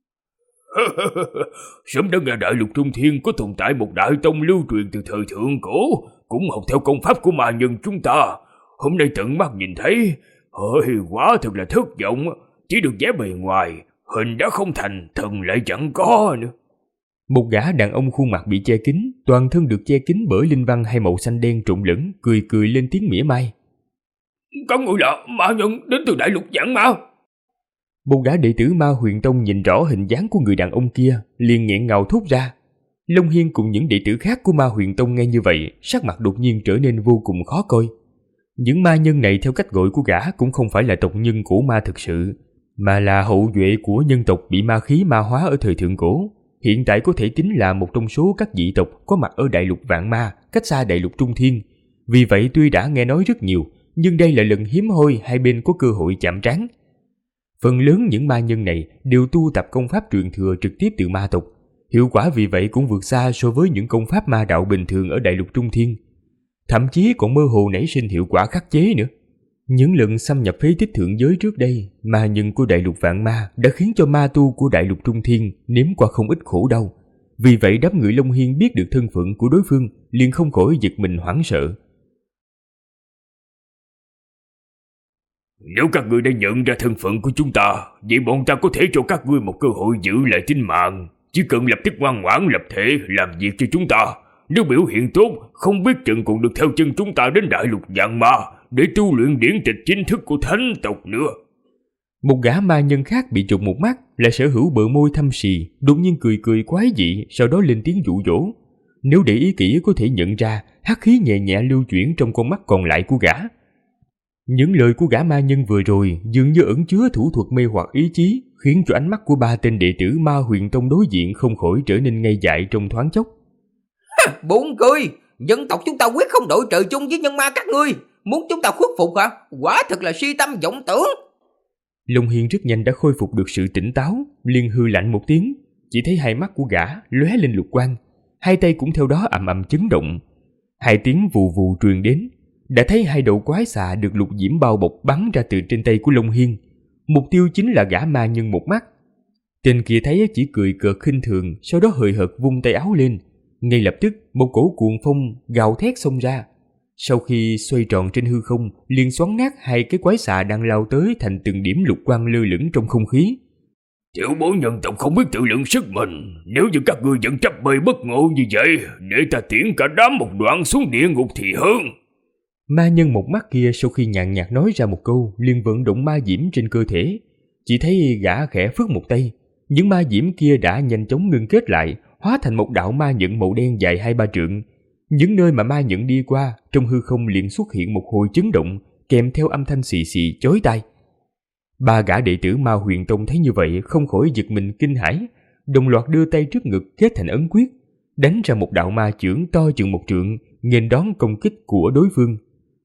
Sớm đã nghe Đại Lục Trung Thiên có tồn tại một đại tông lưu truyền từ thời thượng cổ, cũng học theo công pháp của ma nhân chúng ta. Hôm nay tận mắt nhìn thấy, quả thật là thất vọng. Chỉ được vẻ bề ngoài, hình đã không thành, thần lại chẳng có nữa. Một gã đàn ông khuôn mặt bị che kín, toàn thân được che kín bởi linh văn hay màu xanh đen trộn lẫn, cười cười lên tiếng mỉa mai. Các người là ma nhân đến từ Đại Lục Giảng Ma. Một gã đệ tử Ma Huyền Tông nhìn rõ hình dáng của người đàn ông kia, liền nghẹn ngào thốt ra. Long Hiên cùng những đệ tử khác của Ma Huyền Tông nghe như vậy, sắc mặt đột nhiên trở nên vô cùng khó coi. Những ma nhân này theo cách gọi của gã cũng không phải là tộc nhân của ma thực sự, mà là hậu duệ của nhân tộc bị ma khí ma hóa ở thời thượng cổ. Hiện tại có thể tính là một trong số các dị tộc có mặt ở Đại Lục Vạn Ma, cách xa Đại Lục Trung Thiên. Vì vậy tuy đã nghe nói rất nhiều, nhưng đây là lần hiếm hoi hai bên có cơ hội chạm trán. Phần lớn những ma nhân này đều tu tập công pháp truyền thừa trực tiếp từ ma tộc. Hiệu quả vì vậy cũng vượt xa so với những công pháp ma đạo bình thường ở Đại Lục Trung Thiên. Thậm chí còn mơ hồ nảy sinh hiệu quả khắc chế nữa. Những lần xâm nhập phế tích thượng giới trước đây, ma nhân của Đại Lục Vạn Ma đã khiến cho ma tu của Đại Lục Trung Thiên nếm qua không ít khổ đau. Vì vậy đám người Long Hiên biết được thân phận của đối phương, liền không khỏi giật mình hoảng sợ. Nếu các ngươi đã nhận ra thân phận của chúng ta, vậy bọn ta có thể cho các ngươi một cơ hội giữ lại tính mạng. Chỉ cần lập tức ngoan ngoãn lập thể làm việc cho chúng ta. Nếu biểu hiện tốt, không biết chừng còn được theo chân chúng ta đến đại lục vạn ma để tu luyện điển tịch chính thức của thánh tộc nữa. Một gã ma nhân khác bị trục một mắt, là sở hữu bờ môi thâm sì, đột nhiên cười cười quái dị, sau đó lên tiếng dụ dỗ. Nếu để ý kỹ có thể nhận ra hắc khí nhẹ nhẹ lưu chuyển trong con mắt còn lại của gã. Những lời của gã ma nhân vừa rồi dường như ẩn chứa thủ thuật mê hoặc ý chí, khiến cho ánh mắt của 3 tên đệ tử Ma Huyền Tông đối diện không khỏi trở nên ngây dại trong thoáng chốc. Buồn cười, dân tộc chúng ta quyết không đội trời chung với nhân ma các ngươi. Muốn chúng ta khuất phục hả? Quả thật là si tâm vọng tưởng. Long Hiên rất nhanh đã khôi phục được sự tỉnh táo, liền hư lạnh một tiếng, chỉ thấy hai mắt của gã lóe lên lục quang, hai tay cũng theo đó ầm ầm chấn động. Hai tiếng vù vù truyền đến, đã thấy hai đầu quái xà được lục diễm bao bọc bắn ra từ trên tay của Long Hiên. Mục tiêu chính là gã ma nhân một mắt. Tên kia thấy chỉ cười cợt khinh thường, sau đó hời hợt vung tay áo lên. Ngay lập tức một cổ cuồng phong gào thét xông ra. Sau khi xoay tròn trên hư không, liền xoắn nát hai cái quái xà đang lao tới thành từng điểm lục quang lơ lửng trong không khí. Tiểu bối nhân tộc không biết tự lượng sức mình. Nếu như các ngươi vẫn chấp bầy bất ngộ như vậy, để ta tiễn cả đám một đoạn xuống địa ngục thì hơn. Ma nhân một mắt kia sau khi nhàn nhạt nói ra một câu, liền vận động ma diễm trên cơ thể. Chỉ thấy gã khẽ phất một tay, những ma diễm kia đã nhanh chóng ngưng kết lại, hóa thành một đạo ma nhẫn màu đen dài 2-3 trượng. Những nơi mà ma nhẫn đi qua, trong hư không liền xuất hiện một hồi chấn động, kèm theo âm thanh xì xì chói tai. 3 gã đệ tử Ma Huyền Tông thấy như vậy không khỏi giật mình kinh hãi, đồng loạt đưa tay trước ngực kết thành ấn quyết, đánh ra một đạo ma chưởng to chừng 1 trượng, nghênh đón công kích của đối phương.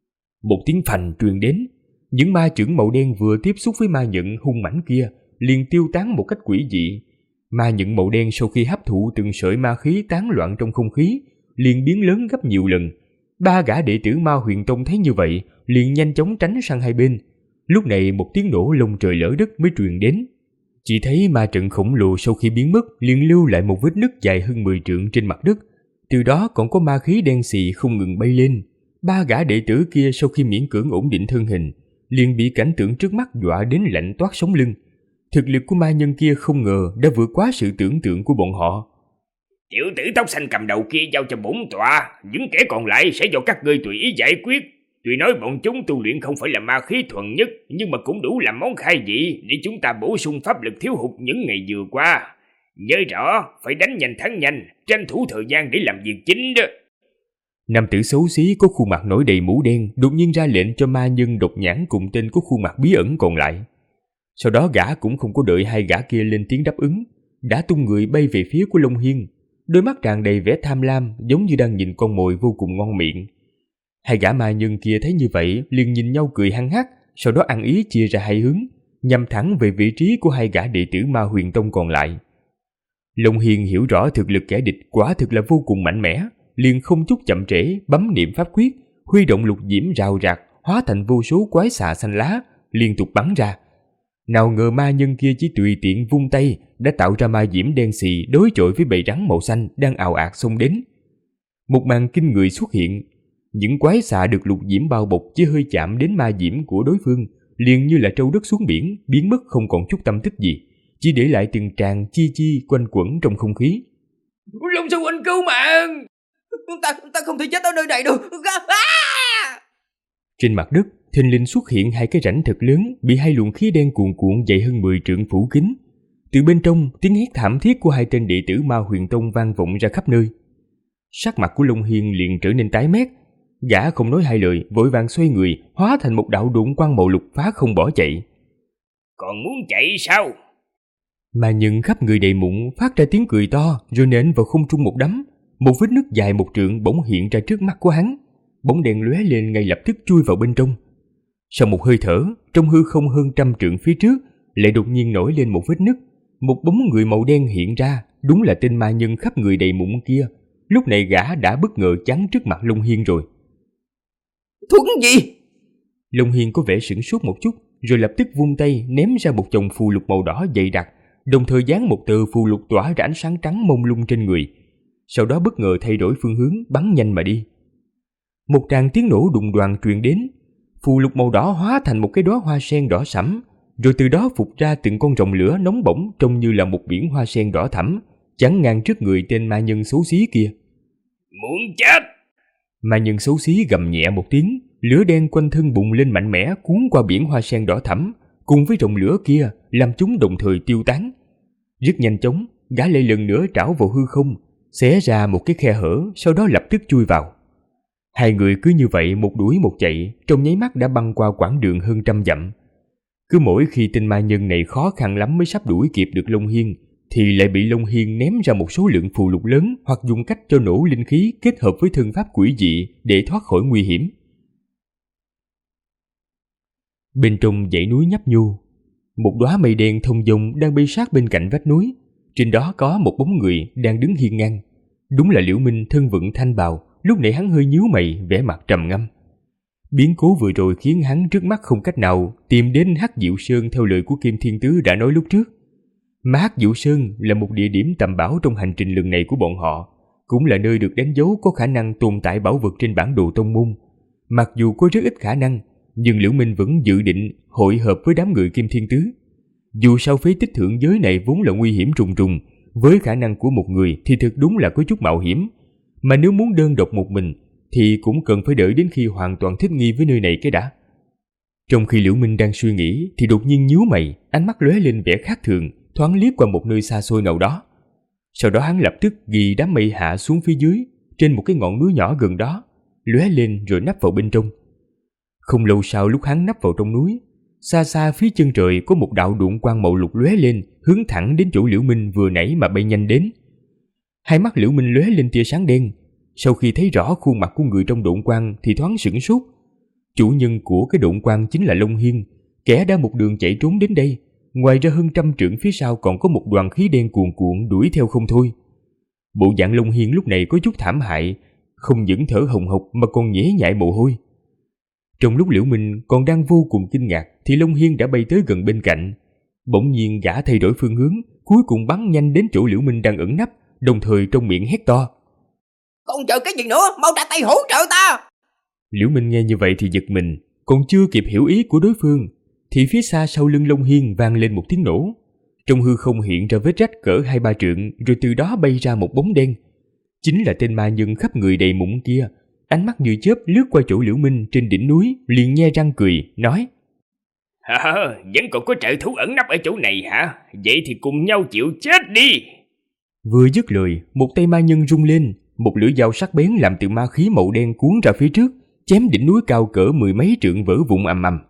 Một tiếng phành truyền đến, những ma chưởng màu đen vừa tiếp xúc với ma nhẫn hung mãnh kia liền tiêu tán một cách quỷ dị. Ma nhẫn màu đen sau khi hấp thụ từng sợi ma khí tán loạn trong không khí, liền biến lớn gấp nhiều lần. 3 gã đệ tử Ma Huyền Tông thấy như vậy, liền nhanh chóng tránh sang hai bên. Lúc này một tiếng nổ lông trời lở đất mới truyền đến. Chỉ thấy ma trận khổng lồ sau khi biến mất liền lưu lại một vết nứt dài hơn 10 trượng trên mặt đất. Từ đó còn có ma khí đen xì không ngừng bay lên. 3 gã đệ tử kia sau khi miễn cưỡng ổn định thân hình, liền bị cảnh tượng trước mắt dọa đến lạnh toát sống lưng. Thực lực của ma nhân kia không ngờ đã vượt quá sự tưởng tượng của bọn họ. Tiểu tử tóc xanh cầm đầu kia giao cho bổn tọa, những kẻ còn lại sẽ do các ngươi tùy ý giải quyết. Tuy nói bọn chúng tu luyện không phải là ma khí thuần nhất, nhưng mà cũng đủ làm món khai vị để chúng ta bổ sung pháp lực thiếu hụt những ngày vừa qua. Nhớ rõ, phải đánh nhanh thắng nhanh, tranh thủ thời gian để làm việc chính đó. Nam tử xấu xí có khuôn mặt nổi đầy mũ đen đột nhiên ra lệnh cho ma nhân độc nhãn cùng tên có khuôn mặt bí ẩn còn lại. Sau đó gã cũng không có đợi hai gã kia lên tiếng đáp ứng, đã tung người bay về phía của Long Hiên, đôi mắt tràn đầy vẻ tham lam giống như đang nhìn con mồi vô cùng ngon miệng. Hai gã ma nhân kia thấy như vậy liền nhìn nhau cười hăng hắc, sau đó ăn ý chia ra hai hướng, nhằm thẳng về vị trí của hai gã đệ tử Ma Huyền Tông còn lại. Long Hiên hiểu rõ thực lực kẻ địch quả thực là vô cùng mạnh mẽ, liền không chút chậm trễ bấm niệm pháp quyết, huy động lục diễm rào rạc hóa thành vô số quái xà xanh lá liên tục bắn ra. Nào ngờ ma nhân kia chỉ tùy tiện vung tay đã tạo ra ma diễm đen xì đối chọi với bầy rắn màu xanh đang ào ạt xông đến. Một màn kinh người xuất hiện, những quái xà được lục diễm bao bọc chỉ hơi chạm đến ma diễm của đối phương liền như là trâu đất xuống biển, biến mất không còn chút tâm tích gì, chỉ để lại từng tràng chi chi quanh quẩn trong không khí. Long sư huynh cứu mạng! Ta không thể chết ở nơi này được. Trên mặt đất thình lình xuất hiện hai cái rãnh thật lớn bị hai luồng khí đen cuồn cuộn dày hơn 10 trượng phủ kín. Từ bên trong, tiếng hét thảm thiết của hai tên đệ tử Ma Huyền Tông vang vọng ra khắp nơi. Sắc mặt của Long Hiên liền trở nên tái mét, gã không nói hai lời vội vàng xoay người hóa thành một đạo độn quang màu lục phá không bỏ chạy. Còn muốn chạy sao? Mà nhưng khắp người đầy mụn phát ra tiếng cười to rồi nện vào không trung một đấm. Một vết nứt dài 1 trượng bỗng hiện ra trước mắt của hắn, bóng đèn lóe lên ngay lập tức chui vào bên trong. Sau một hơi thở, trong hư không hơn 100 trượng phía trước lại đột nhiên nổi lên một vết nứt, một bóng người màu đen hiện ra, đúng là tên ma nhân khắp người đầy mụn kia. Lúc này gã đã bất ngờ chắn trước mặt Long Hiên rồi. Thuẫn gì? Long Hiên có vẻ sửng sốt một chút, rồi lập tức vung tay ném ra một chồng phù lục màu đỏ dày đặc, đồng thời dán một tờ phù lục tỏa ra ánh sáng trắng mông lung trên người. Sau đó bất ngờ thay đổi phương hướng bắn nhanh mà đi. Một tràng tiếng nổ đùng đoàng truyền đến, phù lục màu đỏ hóa thành một cái đóa hoa sen đỏ sẫm, rồi từ đó phụt ra từng con rồng lửa nóng bỏng trông như là một biển hoa sen đỏ thẫm, chắn ngang trước người tên ma nhân xấu xí kia. Muốn chết! Ma nhân xấu xí gầm nhẹ một tiếng, lửa đen quanh thân bùng lên mạnh mẽ cuốn qua biển hoa sen đỏ thẫm, cùng với rồng lửa kia làm chúng đồng thời tiêu tán. Rất nhanh chóng, gã lại lần nữa trảo vào hư không, xé ra một cái khe hở, sau đó lập tức chui vào. Hai người cứ như vậy một đuổi một chạy, trong nháy mắt đã băng qua quãng đường hơn 100 dặm. Cứ mỗi khi tên ma nhân này khó khăn lắm mới sắp đuổi kịp được Long Hiên, thì lại bị Long Hiên ném ra một số lượng phù lục lớn hoặc dùng cách cho nổ linh khí kết hợp với thân pháp quỷ dị để thoát khỏi nguy hiểm. Bên trong dãy núi nhấp nhô, một đóa mây đen thông dong đang bay sát bên cạnh vách núi. Trên đó có một bóng người đang đứng hiên ngang. Đúng là Liễu Minh thân vận thanh bào. Lúc nãy hắn hơi nhíu mày, vẻ mặt trầm ngâm. Biến cố vừa rồi khiến hắn trước mắt không cách nào tìm đến Hắc Diệu Sơn theo lời của Kim Thiên Tứ đã nói lúc trước. Mà Hắc Diệu Sơn là một địa điểm tầm bảo trong hành trình lần này của bọn họ, cũng là nơi được đánh dấu có khả năng tồn tại bảo vật trên bản đồ tông môn. Mặc dù có rất ít khả năng, nhưng Liễu Minh vẫn dự định hội hợp với đám người Kim Thiên Tứ. Dù sao phế tích thượng giới này vốn là nguy hiểm trùng trùng, với khả năng của một người thì thực đúng là có chút mạo hiểm. Mà nếu muốn đơn độc một mình thì cũng cần phải đợi đến khi hoàn toàn thích nghi với nơi này cái đã. Trong khi Liễu Minh đang suy nghĩ thì đột nhiên nhíu mày, ánh mắt lóe lên vẻ khác thường, thoáng liếc qua một nơi xa xôi nào đó. Sau đó hắn lập tức ghi đám mây hạ xuống phía dưới, trên một cái ngọn núi nhỏ gần đó, lóe lên rồi nắp vào bên trong. Không lâu sau lúc hắn nắp vào trong núi, xa xa phía chân trời có một đạo đuộn quang màu lục lóe lên, hướng thẳng đến chỗ Liễu Minh vừa nãy mà bay nhanh đến. Hai mắt Liễu Minh lóe lên tia sáng đen, sau khi thấy rõ khuôn mặt của người trong độn quang thì thoáng sửng sốt. Chủ nhân của cái độn quang chính là Long Hiên, kẻ đã một đường chạy trốn đến đây. Ngoài ra hơn 100 trượng phía sau còn có một đoàn khí đen cuồn cuộn đuổi theo không thôi. Bộ dạng Long Hiên lúc này có chút thảm hại, không những thở hồng hộc mà còn nhễ nhại mồ hôi. Trong lúc Liễu Minh còn đang vô cùng kinh ngạc thì Long Hiên đã bay tới gần bên cạnh. Bỗng nhiên gã thay đổi phương hướng, cuối cùng bắn nhanh đến chỗ Liễu Minh đang ẩn nấp, đồng thời trong miệng hét to: Còn chờ cái gì nữa, mau ra tay hỗ trợ ta! Liễu Minh nghe như vậy thì giật mình, còn chưa kịp hiểu ý của đối phương thì phía xa sau lưng Long Hiên vang lên một tiếng nổ. Trong hư không hiện ra vết rách cỡ 2-3 trượng, rồi từ đó bay ra một bóng đen. Chính là tên ma nhân khắp người đầy mụn kia. Ánh mắt như chớp lướt qua chỗ Liễu Minh trên đỉnh núi, liền nhe răng cười, nói: Hả, vẫn còn có trợ thú ẩn nấp ở chỗ này hả? Vậy thì cùng nhau chịu chết đi! Vừa dứt lời, một tay ma nhân rung lên, một lưỡi dao sắc bén làm từ ma khí màu đen cuốn ra phía trước, chém đỉnh núi cao cỡ 10 mấy trượng vỡ vụn ầm ầm.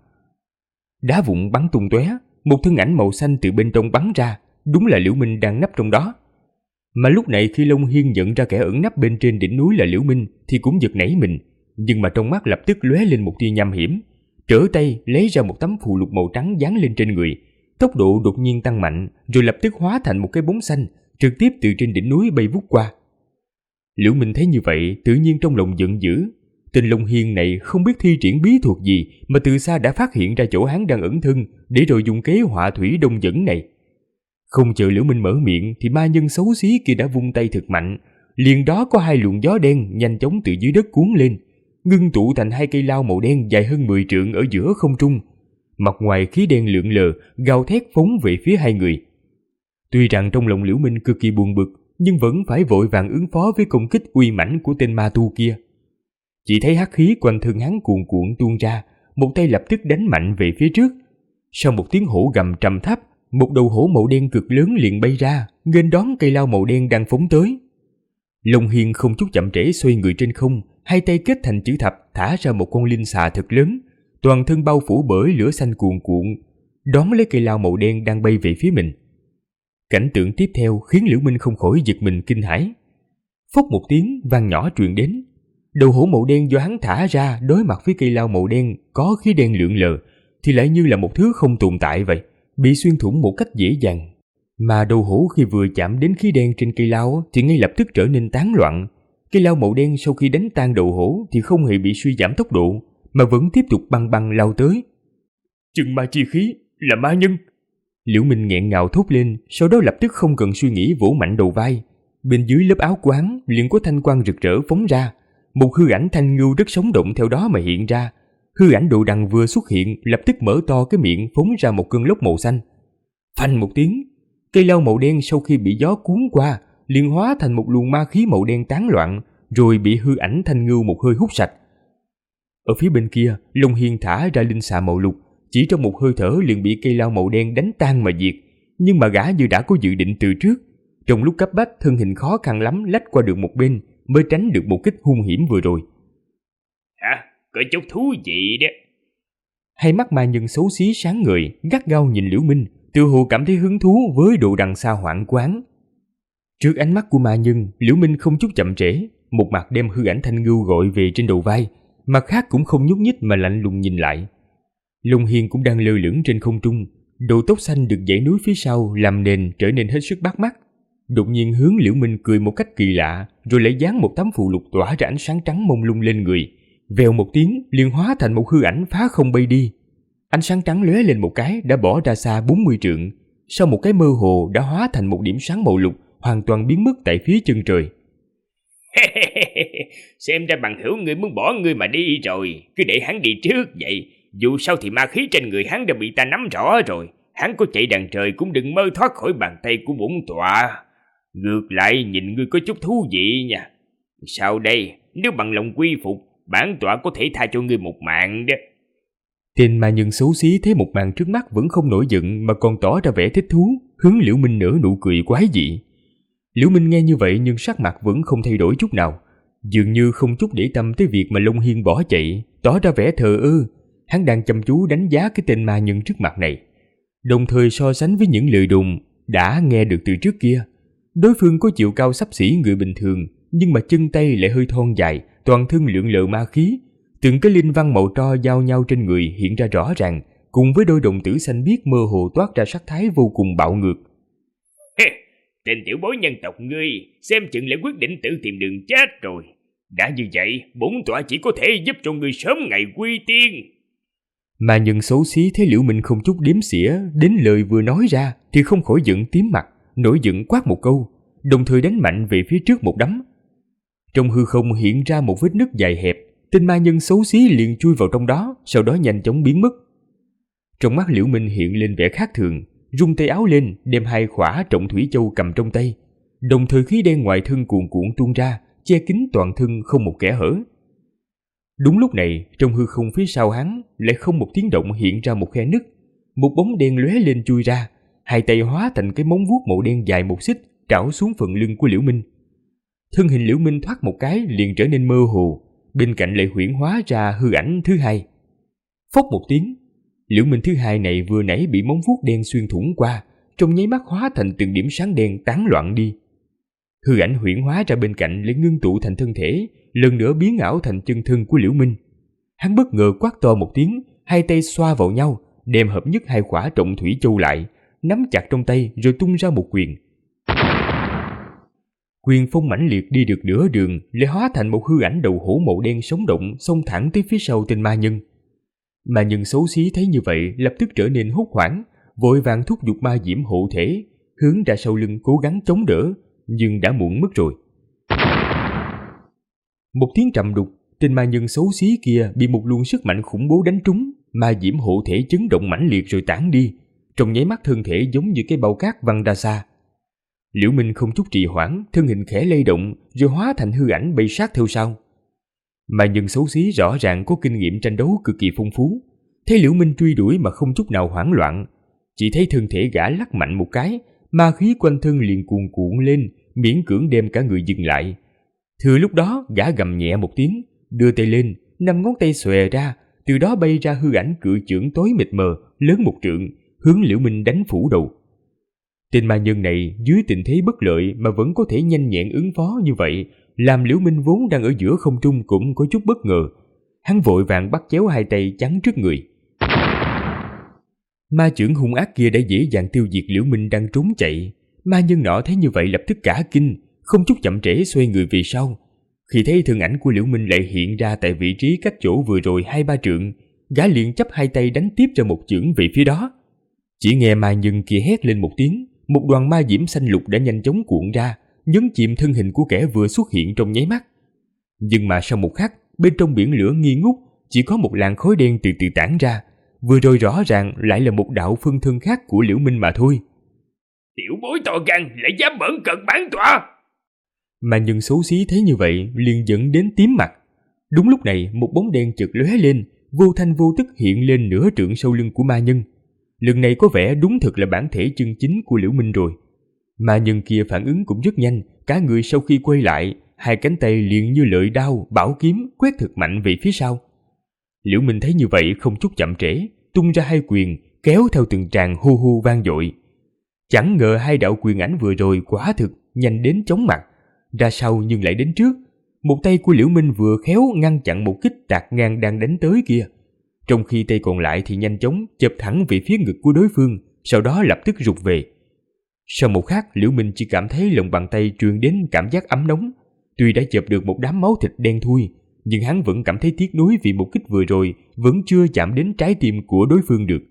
Đá vụn bắn tung tóe, một thân ảnh màu xanh từ bên trong bắn ra, đúng là Liễu Minh đang nấp trong đó. Mà lúc này khi Long Hiên nhận ra kẻ ẩn nấp bên trên đỉnh núi là Liễu Minh thì cũng giật nảy mình, nhưng mà trong mắt lập tức lóe lên một tia nham hiểm, trở tay lấy ra một tấm phù lục màu trắng dán lên trên người, tốc độ đột nhiên tăng mạnh, rồi lập tức hóa thành một cái bóng xanh, trực tiếp từ trên đỉnh núi bay vút qua. Liễu Minh thấy như vậy, tự nhiên trong lòng giận dữ. Tên Long Hiên này không biết thi triển bí thuật gì mà từ xa đã phát hiện ra chỗ hắn đang ẩn thân, để rồi dùng kế họa thủy đông dẫn này. Không chờ Liễu Minh mở miệng thì ma nhân xấu xí kia đã vung tay thật mạnh, liền đó có 2 luồng gió đen nhanh chóng từ dưới đất cuốn lên, ngưng tụ thành 2 cây lao màu đen dài hơn 10 trượng ở giữa không trung. Mặt ngoài khí đen lượn lờ, gào thét phóng về phía 2 người. Tuy rằng trong lòng Liễu Minh cực kỳ buồn bực, nhưng vẫn phải vội vàng ứng phó với công kích uy mãnh của tên ma tu kia. Chỉ thấy hắc khí quanh thân hắn cuồn cuộn tuôn ra, một tay lập tức đánh mạnh về phía trước. Sau một tiếng hổ gầm trầm thấp, một đầu hổ màu đen cực lớn liền bay ra, nghênh đón cây lao màu đen đang phóng tới. Long Hiên không chút chậm trễ xoay người trên không, 2 tay kết thành chữ thập thả ra một con linh xà thật lớn, toàn thân bao phủ bởi lửa xanh cuồn cuộn, đón lấy cây lao màu đen đang bay về phía mình. Cảnh tượng tiếp theo khiến Liễu Minh không khỏi giật mình kinh hãi. Phốc một tiếng vang nhỏ truyền đến, đầu hổ màu đen do hắn thả ra đối mặt với cây lao màu đen có khí đen lượn lờ thì lại như là một thứ không tồn tại vậy, bị xuyên thủng một cách dễ dàng. Mà đầu hổ khi vừa chạm đến khí đen trên cây lao thì ngay lập tức trở nên tán loạn. Cây lao màu đen sau khi đánh tan đầu hổ thì không hề bị suy giảm tốc độ, mà vẫn tiếp tục băng băng lao tới. Chừng ma chi khí là ma nhân! Liễu Minh nghẹn ngào thốt lên, sau đó lập tức không cần suy nghĩ vỗ mạnh đầu vai. Bên dưới lớp áo của hắn liền có thanh quang rực rỡ phóng ra, một hư ảnh thanh ngưu rất sống động theo đó mà hiện ra. hư ảnh đồ đằng vừa xuất hiện lập tức mở to cái miệng phóng ra một cơn lốc màu xanh. Phanh một tiếng, cây lao màu đen sau khi bị gió cuốn qua liền hóa thành một luồng ma khí màu đen tán loạn, rồi bị hư ảnh Thanh Ngưu một hơi hút sạch. Ở phía bên kia, Long Hiên thả ra linh xà màu lục, chỉ trong một hơi thở liền bị cây lao màu đen đánh tan mà diệt. Nhưng mà gã như đã có dự định từ trước, trong lúc cấp bách thân hình khó khăn lắm lách qua được một bên mới tránh được một kích hung hiểm vừa rồi. Hả? Có chút thú vị đó. Hai mắt ma nhân xấu xí sáng ngời, gắt gao nhìn Liễu Minh, tự hồ cảm thấy hứng thú với đồ đằng xa hoảng quán. Trước ánh mắt của ma nhân, Liễu Minh không chút chậm trễ, một mặt đem hư ảnh Thanh Ngưu gọi về trên đầu vai, mặt khác cũng không nhúc nhích mà lạnh lùng nhìn lại. Long Hiên cũng đang lơ lửng trên không trung, đầu tóc xanh được dãy núi phía sau làm nền trở nên hết sức bắt mắt. Đột nhiên hướng Liễu Minh cười một cách kỳ lạ, rồi lại dán một tấm phù lục tỏa ra ánh sáng trắng mông lung lên người. Vèo một tiếng, liền hóa thành một hư ảnh phá không bay đi. Ánh sáng trắng lóe lên một cái đã bỏ ra xa 40 trượng, sau một cái mơ hồ đã hóa thành một điểm sáng màu lục, hoàn toàn biến mất tại phía chân trời. Xem ra bằng hữu ngươi muốn bỏ ngươi mà đi rồi, cứ để hắn đi trước vậy. Dù sao thì ma khí trên người hắn đã bị ta nắm rõ rồi, hắn có chạy đằng trời cũng đừng mơ thoát khỏi bàn tay của bổn tọa. Ngược lại nhìn ngươi có chút thú vị nha. Sau đây, nếu bằng lòng quy phục, bản tọa có thể tha cho ngươi một mạng đó. Tên ma nhân xấu xí thấy một màn trước mắt vẫn không nổi giận mà còn tỏ ra vẻ thích thú, hướng Liễu Minh nở nụ cười quái dị. Liễu Minh nghe như vậy nhưng sắc mặt vẫn không thay đổi chút nào, dường như không chút để tâm tới việc mà Long Hiên bỏ chạy, tỏ ra vẻ thờ ơ. Hắn đang chăm chú đánh giá cái tên ma nhân trước mặt này, đồng thời so sánh với những lời đồn đã nghe được từ trước kia. Đối phương có chiều cao xấp xỉ người bình thường, nhưng mà chân tay lại hơi thon dài, toàn thân lượn lờ ma khí. Từng cái linh văn màu tro giao nhau trên người hiện ra rõ ràng, cùng với đôi đồng tử xanh biếc mơ hồ toát ra sắc thái vô cùng bạo ngược. Tên tiểu bối nhân tộc ngươi, xem chừng lại quyết định tự tìm đường chết rồi. Đã như vậy, bổn tọa chỉ có thể giúp cho ngươi sớm ngày quy tiên. Ma nhân xấu xí thấy Liễu Minh không chút đếm xỉa đến lời vừa nói ra thì không khỏi giận tím mặt, nổi giận quát một câu, đồng thời đánh mạnh về phía trước một đấm. Trong hư không hiện ra một vết nứt dài hẹp, tên ma nhân xấu xí liền chui vào trong đó, sau đó nhanh chóng biến mất. Trong mắt Liễu Minh hiện lên vẻ khác thường, rung tay áo lên, đem hai khỏa trọng thủy châu cầm trong tay, đồng thời khí đen ngoài thân cuồn cuộn tuôn ra, che kín toàn thân không một kẽ hở. Đúng lúc này, trong hư không phía sau hắn lại không một tiếng động hiện ra một khe nứt, một bóng đen lóe lên chui ra, hai tay hóa thành cái móng vuốt màu đen dài một xích, trảo xuống phần lưng của Liễu Minh. Thân hình Liễu Minh thoát một cái liền trở nên mơ hồ, bên cạnh lại huyễn hóa ra hư ảnh thứ hai. Phốc một tiếng, Liễu Minh thứ hai này vừa nãy bị móng vuốt đen xuyên thủng qua, trong nháy mắt hóa thành từng điểm sáng đen tán loạn đi. Hư ảnh huyễn hóa ra bên cạnh lại ngưng tụ thành thân thể, lần nữa biến ảo thành chân thân của Liễu Minh. Hắn bất ngờ quát to một tiếng, hai tay xoa vào nhau, đem hợp nhất hai quả trọng thủy châu lại, nắm chặt trong tay rồi tung ra một quyền. Quyền phong mãnh liệt đi được nửa đường, lại hóa thành một hư ảnh đầu hổ màu đen sống động xông thẳng tới phía sau tên ma nhân. Ma nhân xấu xí thấy như vậy lập tức trở nên hốt hoảng, vội vàng thúc giục ma diễm hộ thể, hướng ra sau lưng cố gắng chống đỡ, nhưng đã muộn mất rồi. Một tiếng trầm đục, tên ma nhân xấu xí kia bị một luồng sức mạnh khủng bố đánh trúng, ma diễm hộ thể chấn động mãnh liệt rồi tản đi, trong nháy mắt thân thể giống như cái bao cát văng ra xa. Liễu Minh không chút trì hoãn, thân hình khẽ lay động rồi hóa thành hư ảnh bay sát theo sau. Ma nhân xấu xí rõ ràng có kinh nghiệm tranh đấu cực kỳ phong phú, thấy Liễu Minh truy đuổi mà không chút nào hoảng loạn, chỉ thấy thân thể gã lắc mạnh một cái, ma khí quanh thân liền cuồn cuộn lên, miễn cưỡng đem cả người dừng lại. Thừa lúc đó gã gầm nhẹ một tiếng, đưa tay lên, 5 ngón tay xòe ra, từ đó bay ra hư ảnh cự chưởng tối mịt mờ, lớn 1 trượng, hướng Liễu Minh đánh phủ đầu. Tên ma nhân này dưới tình thế bất lợi mà vẫn có thể nhanh nhẹn ứng phó như vậy, làm Liễu Minh vốn đang ở giữa không trung cũng có chút bất ngờ. Hắn vội vàng bắt chéo hai tay chắn trước người. Ma chưởng hung ác kia đã dễ dàng tiêu diệt Liễu Minh đang trốn chạy. Ma nhân nọ thấy như vậy lập tức cả kinh, không chút chậm trễ xoay người về sau. Khi thấy thân ảnh của Liễu Minh lại hiện ra tại vị trí cách chỗ vừa rồi 2-3 trượng, gã liền chắp hai tay đánh tiếp ra một chưởng về phía đó. Chỉ nghe ma nhân kia hét lên một tiếng, một đoàn ma diễm xanh lục đã nhanh chóng cuộn ra, nhấn chìm thân hình của kẻ vừa xuất hiện trong nháy mắt. Nhưng mà sau một khắc, bên trong biển lửa nghi ngút, chỉ có một làn khói đen từ từ tản ra. Vừa rồi rõ ràng lại là một đạo phân thân khác của Liễu Minh mà thôi. Tiểu bối to gan lại dám bỡn cợt bản tọa. Ma Nhân xấu xí thấy như vậy liền dẫn đến tím mặt. Đúng lúc này một bóng đen chợt lóe lên, vô thanh vô tức hiện lên nửa trượng sau lưng của ma nhân. Lần này có vẻ đúng thực là bản thể chân chính của Liễu Minh rồi. Ma nhân kia phản ứng cũng rất nhanh, cả người sau khi quay lại, hai cánh tay liền như lợi đao, bảo kiếm quét thật mạnh về phía sau. Liễu Minh thấy như vậy không chút chậm trễ, tung ra hai quyền, kéo theo từng tràng hu hu vang dội. Chẳng ngờ hai đạo quyền ảnh vừa rồi quả thực nhanh đến chóng mặt, ra sau nhưng lại đến trước. Một tay của Liễu Minh vừa khéo ngăn chặn một kích tạt ngang đang đánh tới kia, trong khi tay còn lại thì nhanh chóng chộp thẳng về phía ngực của đối phương, sau đó lập tức rụt về. Sau một khắc, Liễu Minh chỉ cảm thấy lòng bàn tay truyền đến cảm giác ấm nóng. Tuy đã chộp được một đám máu thịt đen thui, nhưng hắn vẫn cảm thấy tiếc nuối vì một kích vừa rồi vẫn chưa chạm đến trái tim của đối phương được.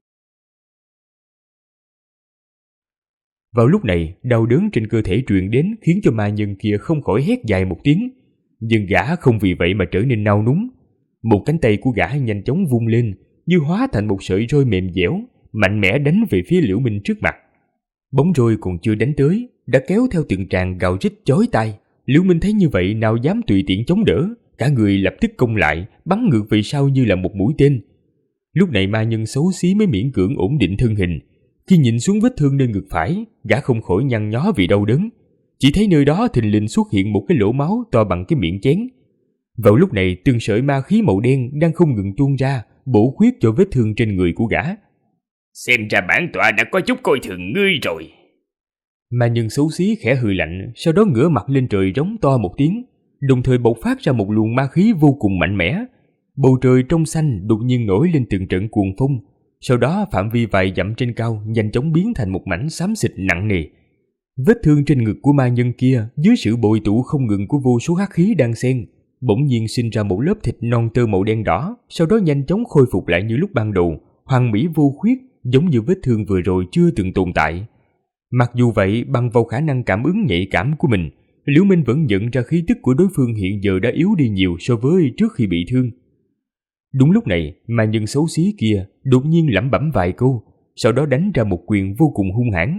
Vào lúc này, đau đớn trên cơ thể truyền đến khiến cho ma nhân kia không khỏi hét dài một tiếng, nhưng gã không vì vậy mà trở nên nao núng. Một cánh tay của gã nhanh chóng vung lên, như hóa thành một sợi roi mềm dẻo, mạnh mẽ đánh về phía Liễu Minh trước mặt. Bóng roi còn chưa đánh tới, đã kéo theo từng tràng gào rít chói tai. Liễu Minh thấy như vậy nào dám tùy tiện chống đỡ, cả người lập tức công lại, bắn ngược về sau như là một mũi tên. Lúc này ma nhân xấu xí mới miễn cưỡng ổn định thân hình. Khi nhìn xuống vết thương nơi ngực phải, gã không khỏi nhăn nhó vì đau đớn. Chỉ thấy nơi đó thình lình xuất hiện một cái lỗ máu to bằng cái miệng chén. Vào lúc này, từng sợi ma khí màu đen đang không ngừng tuôn ra, bổ khuyết cho vết thương trên người của gã. Xem ra bản tọa đã có chút coi thường ngươi rồi. Ma nhân xấu xí khẽ hừ lạnh, sau đó ngửa mặt lên trời rống to một tiếng, đồng thời bộc phát ra một luồng ma khí vô cùng mạnh mẽ. Bầu trời trong xanh đột nhiên nổi lên từng trận cuồng phong, sau đó phạm vi vài dặm trên cao nhanh chóng biến thành một mảnh xám xịt nặng nề. Vết thương trên ngực của ma nhân kia dưới sự bội tụ không ngừng của vô số hắc khí đang xen, bỗng nhiên sinh ra một lớp thịt non tơ màu đen đỏ, sau đó nhanh chóng khôi phục lại như lúc ban đầu, hoàn mỹ vô khuyết, giống như vết thương vừa rồi chưa từng tồn tại. Mặc dù vậy, bằng vào khả năng cảm ứng nhạy cảm của mình, Liễu Minh vẫn nhận ra khí tức của đối phương hiện giờ đã yếu đi nhiều so với trước khi bị thương. Đúng lúc này, ma nhân xấu xí kia đột nhiên lẩm bẩm vài câu, sau đó đánh ra một quyền vô cùng hung hãn.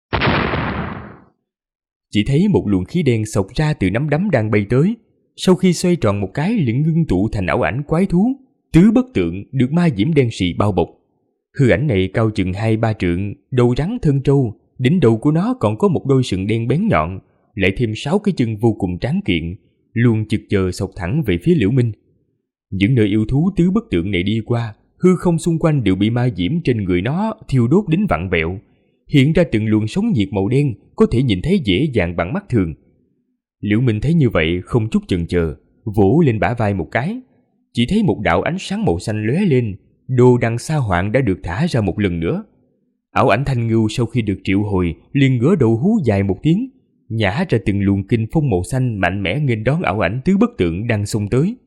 Chỉ thấy một luồng khí đen xộc ra từ nắm đấm đang bay tới, sau khi xoay tròn một cái liền ngưng tụ thành ảo ảnh quái thú Tứ Bất Tượng được ma diễm đen sì bao bọc. Hư ảnh này cao chừng 2-3 trượng, đầu rắn thân trâu, đỉnh đầu của nó còn có một đôi sừng đen bén nhọn, lại thêm 6 cái chân vô cùng tráng kiện, luôn chực chờ xộc thẳng về phía Liễu Minh. Những nơi yêu thú Tứ Bất Tượng này đi qua, hư không xung quanh đều bị ma diễm trên người nó thiêu đốt đến vặn vẹo, hiện ra từng luồng sóng nhiệt màu đen có thể nhìn thấy dễ dàng bằng mắt thường. Liễu Minh thấy như vậy không chút chần chờ, vỗ lên bả vai một cái, chỉ thấy một đạo ánh sáng màu xanh lóe lên, đồ đằng sa hoạn đã được thả ra một lần nữa. Ảo ảnh Thanh Ngưu sau khi được triệu hồi liền ngửa đầu hú dài một tiếng, nhả ra từng luồng kinh phong màu xanh mạnh mẽ nghênh đón ảo ảnh Tứ Bất Tượng đang xông tới.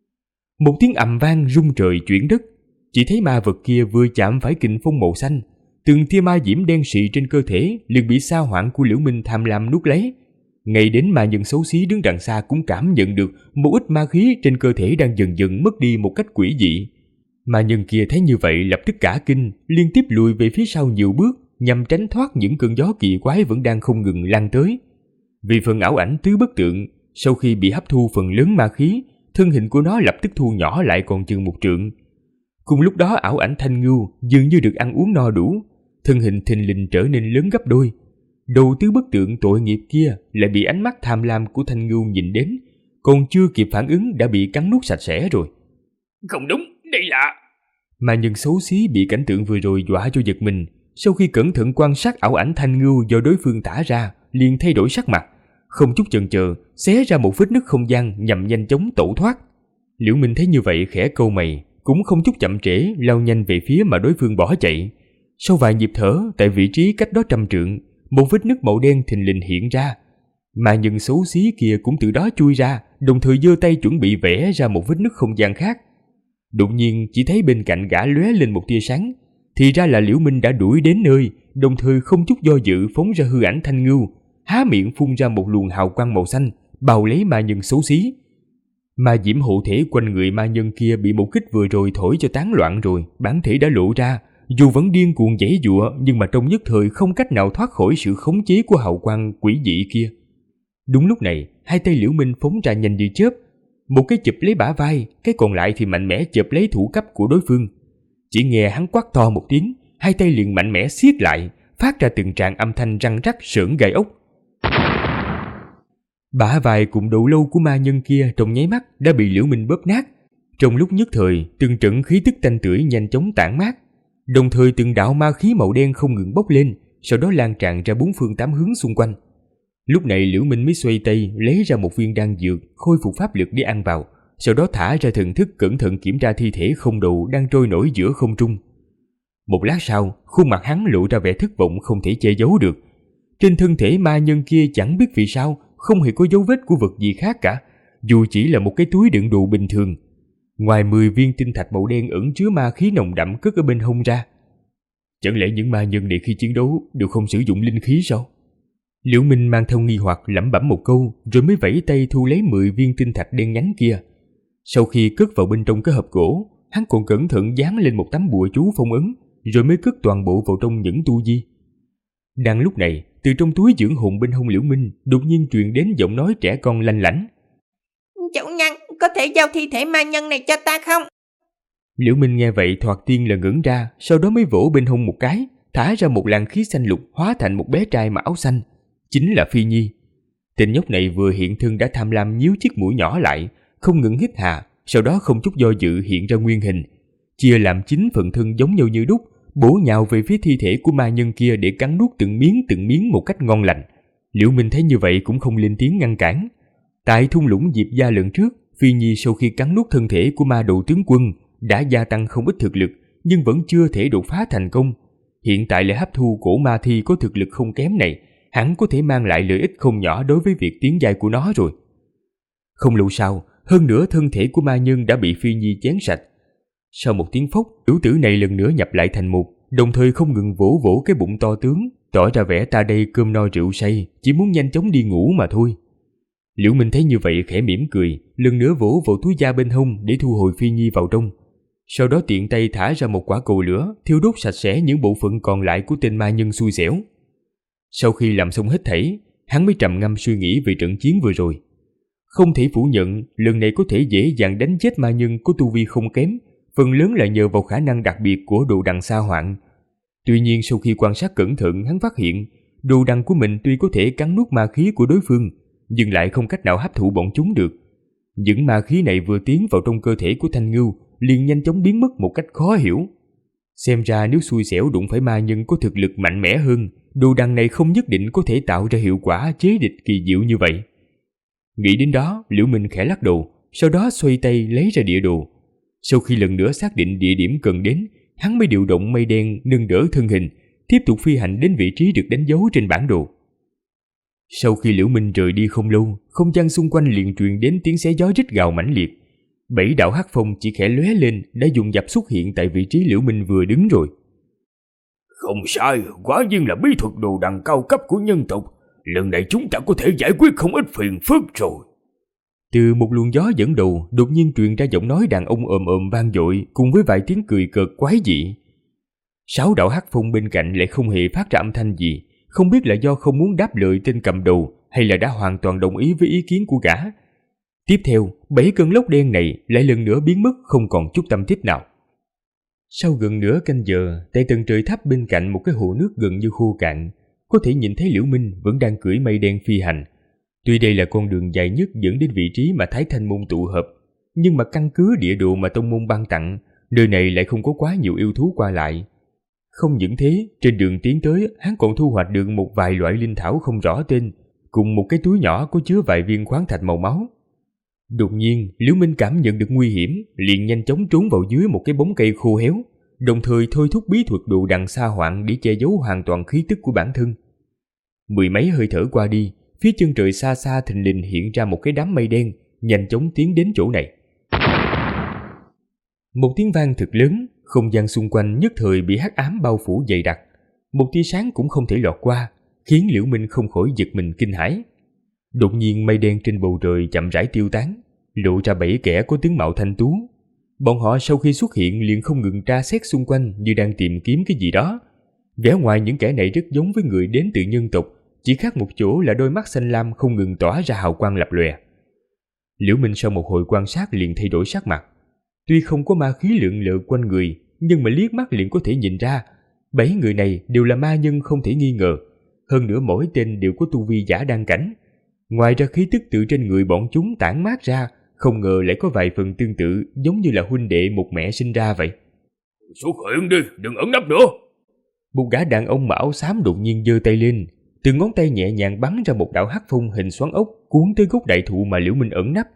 Một tiếng ầm vang rung trời chuyển đất, chỉ thấy ma vật kia vừa chạm phải kình phong màu xanh, từng tia ma diễm đen sì trên cơ thể liền bị sa hoạn của Liễu Minh tham lam nuốt lấy. Ngay đến ma nhân xấu xí đứng đằng xa cũng cảm nhận được một ít ma khí trên cơ thể đang dần dần mất đi một cách quỷ dị. Ma nhân kia thấy như vậy lập tức cả kinh, liên tiếp lùi về phía sau nhiều bước nhằm tránh thoát những cơn gió kỳ quái vẫn đang không ngừng lan tới. Vì phần ảo ảnh Tứ Bất Tượng, sau khi bị hấp thu phần lớn ma khí, thân hình của nó lập tức thu nhỏ lại còn chừng 1 trượng. Cùng lúc đó ảo ảnh Thanh Ngưu dường như được ăn uống no đủ, thân hình thình lình trở nên lớn gấp đôi. Đầu Tứ Bất Tượng tội nghiệp kia lại bị ánh mắt tham lam của Thanh Ngưu nhìn đến, còn chưa kịp phản ứng đã bị cắn nuốt sạch sẽ rồi. Không đúng, đây là... Ma nhân xấu xí bị cảnh tượng vừa rồi dọa cho giật mình, sau khi cẩn thận quan sát ảo ảnh Thanh Ngưu do đối phương thả ra, liền thay đổi sắc mặt, không chút chần chờ, xé ra một vết nứt không gian nhằm nhanh chóng tẩu thoát. Liễu Minh thấy như vậy khẽ cau mày, cũng không chút chậm trễ lao nhanh về phía mà đối phương bỏ chạy. Sau vài nhịp thở, tại vị trí cách đó 100 trượng, một vết nứt màu đen thình lình hiện ra. Ma nhân xấu xí kia cũng từ đó chui ra, đồng thời giơ tay chuẩn bị vẽ ra một vết nứt không gian khác. Đột nhiên chỉ thấy bên cạnh gã lóe lên một tia sáng, thì ra là Liễu Minh đã đuổi đến nơi, đồng thời không chút do dự phóng ra hư ảnh Thanh Ngưu, há miệng phun ra một luồng hào quang màu xanh, bao lấy ma nhân xấu xí. Ma diễm hộ thể quanh người ma nhân kia bị một kích vừa rồi thổi cho tán loạn rồi, bản thể đã lộ ra, dù vẫn điên cuồng giãy giụa nhưng mà trong nhất thời không cách nào thoát khỏi sự khống chế của hào quang quỷ dị kia. Đúng lúc này, hai tay Liễu Minh phóng ra nhanh như chớp, một cái chụp lấy bả vai, cái còn lại thì mạnh mẽ chụp lấy thủ cấp của đối phương. Chỉ nghe hắn quát to một tiếng, hai tay liền mạnh mẽ siết lại, phát ra từng tràng âm thanh răng rắc sởn gai ốc. Bả vai cùng đầu lâu của ma nhân kia trong nháy mắt đã bị Liễu Minh bóp nát. Trong lúc nhất thời, từng trận khí tức tanh tưởi nhanh chóng tản mát, đồng thời từng đạo ma khí màu đen không ngừng bốc lên, sau đó lan tràn ra bốn phương tám hướng xung quanh. Lúc này Liễu Minh mới xoay tay lấy ra một viên đan dược khôi phục pháp lực để ăn vào, sau đó thả ra thần thức cẩn thận kiểm tra thi thể không đầu đang trôi nổi giữa không trung. Một lát sau, khuôn mặt hắn lộ ra vẻ thất vọng không thể che giấu được. Trên thân thể ma nhân kia chẳng biết vì sao không hề có dấu vết của vật gì khác cả, dù chỉ là một cái túi đựng đồ bình thường. Ngoài 10 viên tinh thạch màu đen ẩn chứa ma khí nồng đậm cất ở bên hông ra. Chẳng lẽ những ma nhân này khi chiến đấu đều không sử dụng linh khí sao? Liễu Minh mang theo nghi hoặc lẩm bẩm một câu, rồi mới vẫy tay thu lấy 10 viên tinh thạch đen nhánh kia. Sau khi cất vào bên trong cái hộp gỗ, hắn còn cẩn thận dán lên một tấm bùa chú phong ấn, rồi mới cất toàn bộ vào trong nhẫn tu di. Đang lúc này, từ trong túi dưỡng hồn bên hông Liễu Minh đột nhiên truyền đến giọng nói trẻ con lanh lảnh. Chủ nhân, có thể giao thi thể ma nhân này cho ta không? Liễu Minh nghe vậy thoạt tiên là ngẩn ra, sau đó mới vỗ bên hông một cái, thả ra một làn khí xanh lục hóa thành một bé trai mặc áo xanh, chính là Phi Nhi. Tên nhóc này vừa hiện thân đã tham lam nhíu chiếc mũi nhỏ lại, không ngừng hít hà, sau đó không chút do dự hiện ra nguyên hình, chia làm 9 phần thân giống nhau như đúc, bổ nhào về phía thi thể của ma nhân kia để cắn nuốt từng miếng một cách ngon lành. Liễu Minh thấy như vậy cũng không lên tiếng ngăn cản. Tại thung lũng Diệp Gia lần trước, Phi Nhi sau khi cắn nuốt thân thể của ma đầu tướng quân đã gia tăng không ít thực lực, nhưng vẫn chưa thể đột phá thành công. Hiện tại lại hấp thu cổ ma thi có thực lực không kém này, hẳn có thể mang lại lợi ích không nhỏ đối với việc tiến giai của nó rồi. Không lâu sau, hơn nữa thân thể của ma nhân đã bị Phi Nhi chén sạch. Sau một tiếng phốc, tiểu tử này lần nữa nhập lại thành một, đồng thời không ngừng vỗ vỗ cái bụng to tướng, tỏ ra vẻ ta đây cơm no rượu say, chỉ muốn nhanh chóng đi ngủ mà thôi. Liễu Minh thấy như vậy khẽ mỉm cười, lần nữa vỗ vào túi da bên hông để thu hồi Phi Nhi vào trong. Sau đó tiện tay thả ra một quả cầu lửa, thiêu đốt sạch sẽ những bộ phận còn lại của tên ma nhân xui xẻo. Sau khi làm xong hết thảy, hắn mới trầm ngâm suy nghĩ về trận chiến vừa rồi. Không thể phủ nhận, lần này có thể dễ dàng đánh chết ma nhân có tu vi không kém, phần lớn là nhờ vào khả năng đặc biệt của đồ đằng sa hoạn. Tuy nhiên sau khi quan sát cẩn thận, hắn phát hiện đồ đằng của mình tuy có thể cắn nuốt ma khí của đối phương, nhưng lại không cách nào hấp thụ bọn chúng được. Những ma khí này vừa tiến vào trong cơ thể của Thanh Ngưu liền nhanh chóng biến mất một cách khó hiểu. Xem ra nếu xui xẻo đụng phải ma nhân có thực lực mạnh mẽ hơn, đồ đằng này không nhất định có thể tạo ra hiệu quả chế địch kỳ diệu như vậy. Nghĩ đến đó, Liễu Minh khẽ lắc đầu, sau đó xoay tay lấy ra địa đồ. Sau khi lần nữa xác định địa điểm cần đến, hắn mới điều động mây đen nâng đỡ thân hình, tiếp tục phi hành đến vị trí được đánh dấu trên bản đồ. Sau khi Liễu Minh rời đi không lâu, không gian xung quanh liền truyền đến tiếng xé gió rít gào mãnh liệt. 7 đạo hắc phong chỉ khẽ lóe lên đã dồn dập xuất hiện tại vị trí Liễu Minh vừa đứng rồi. Không sai, quả nhiên là bí thuật đồ đằng cao cấp của nhân tộc. Lần này chúng ta có thể giải quyết không ít phiền phức rồi. Từ một luồng gió dẫn đầu, đột nhiên truyền ra giọng nói đàn ông ồm ồm vang dội cùng với vài tiếng cười cợt quái dị. 6 đạo hắc phong bên cạnh lại không hề phát ra âm thanh gì, không biết là do không muốn đáp lời tên cầm đầu hay là đã hoàn toàn đồng ý với ý kiến của gã. Tiếp theo, 7 cơn lốc đen này lại lần nữa biến mất không còn chút tâm tích nào. Sau gần nửa canh giờ, tại tầng trời thấp bên cạnh một cái hồ nước gần như khô cạn, có thể nhìn thấy Liễu Minh vẫn đang cưỡi mây đen phi hành. Tuy đây là con đường dài nhất dẫn đến vị trí mà Thái Thanh môn tụ hợp, nhưng mà căn cứ địa đồ mà tông môn ban tặng, nơi này lại không có quá nhiều yêu thú qua lại. Không những thế, trên đường tiến tới, hắn còn thu hoạch được một vài loại linh thảo không rõ tên, cùng một cái túi nhỏ có chứa vài viên khoáng thạch màu máu. Đột nhiên, Liễu Minh cảm nhận được nguy hiểm, liền nhanh chóng trốn vào dưới một cái bóng cây khô héo, đồng thời thôi thúc bí thuật đồ đằng sa hoạn để che giấu hoàn toàn khí tức của bản thân. 10 mấy hơi thở qua đi, phía chân trời xa xa thình lình hiện ra một cái đám mây đen, nhanh chóng tiến đến chỗ này. Một tiếng vang thật lớn, không gian xung quanh nhất thời bị hắc ám bao phủ dày đặc, một tia sáng cũng không thể lọt qua, khiến Liễu Minh không khỏi giật mình kinh hãi. Đột nhiên mây đen trên bầu trời chậm rãi tiêu tán, lộ ra 7 kẻ có tướng mạo thanh tú. Bọn họ sau khi xuất hiện liền không ngừng tra xét xung quanh như đang tìm kiếm cái gì đó. Vẻ ngoài những kẻ này rất giống với người đến từ nhân tộc, chỉ khác một chỗ là đôi mắt xanh lam không ngừng tỏa ra hào quang lập lòe. Liễu Minh sau một hồi quan sát liền thay đổi sắc mặt. Tuy không có ma khí lượn lờ quanh người, nhưng mà liếc mắt liền có thể nhìn ra 7 người này đều là ma nhân không thể nghi ngờ. Hơn nữa mỗi tên đều có tu vi giả đăng cảnh. Ngoài ra khí tức từ trên người bọn chúng tản mát ra, không ngờ lại có vài phần tương tự, giống như là huynh đệ một mẹ sinh ra vậy. Xuất hiện đi, đừng ẩn nấp nữa. Một gã đàn ông mặc áo xám đột nhiên giơ tay lên, từ ngón tay nhẹ nhàng bắn ra một đạo hắc phong hình xoắn ốc cuốn tới gốc đại thụ mà Liễu Minh ẩn nấp.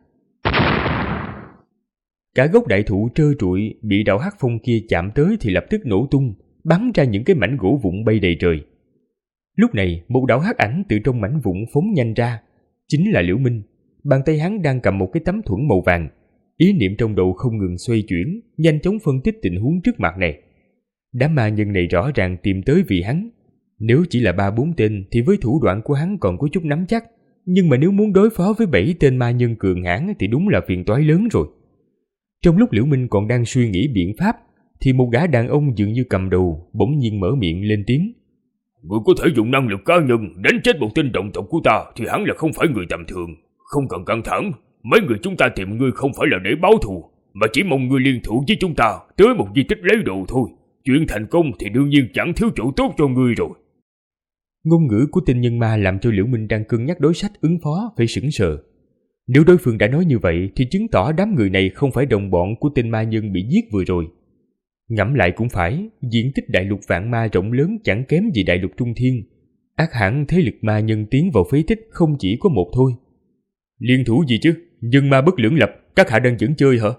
Cả gốc đại thụ trơ trụi, bị đạo hắc phong kia chạm tới thì lập tức nổ tung, bắn ra những cái mảnh gỗ vụn bay đầy trời. Lúc này, một đạo hắc ảnh từ trong mảnh vụn phóng nhanh ra, chính là Liễu Minh. Bàn tay hắn đang cầm một cái tấm thuẫn màu vàng, ý niệm trong đầu không ngừng xoay chuyển, nhanh chóng phân tích tình huống trước mặt này. Đám ma nhân này rõ ràng tìm tới vì hắn. Nếu chỉ là 3-4 tên thì với thủ đoạn của hắn còn có chút nắm chắc, nhưng mà nếu muốn đối phó với 7 tên ma nhân cường hãn thì đúng là phiền toái lớn rồi. Trong lúc Liễu Minh còn đang suy nghĩ biện pháp thì một gã đàn ông dường như cầm đầu bỗng nhiên mở miệng lên tiếng. Người có thể dùng năng lực cá nhân đánh chết một tên đồng tộc của ta thì hắn là không phải người tầm thường. Không cần căng thẳng, mấy người chúng ta tìm ngươi không phải là để báo thù, mà chỉ mong ngươi liên thủ với chúng ta tới một di tích lấy đồ thôi. Chuyện thành công thì đương nhiên chẳng thiếu chỗ tốt cho ngươi rồi. Ngôn ngữ của tên nhân ma làm cho Liễu Minh đang cân nhắc đối sách ứng phó phải sững sờ. Nếu đối phương đã nói như vậy thì chứng tỏ đám người này không phải đồng bọn của tên ma nhân bị giết vừa rồi. Ngẫm lại cũng phải, diện tích đại lục vạn ma rộng lớn chẳng kém gì đại lục trung thiên. Ác hẳn thế lực ma nhân tiến vào phế tích không chỉ có một thôi. Liên thủ gì chứ? Nhân ma bất lưỡng lập, các hạ đang dẫn chơi hả?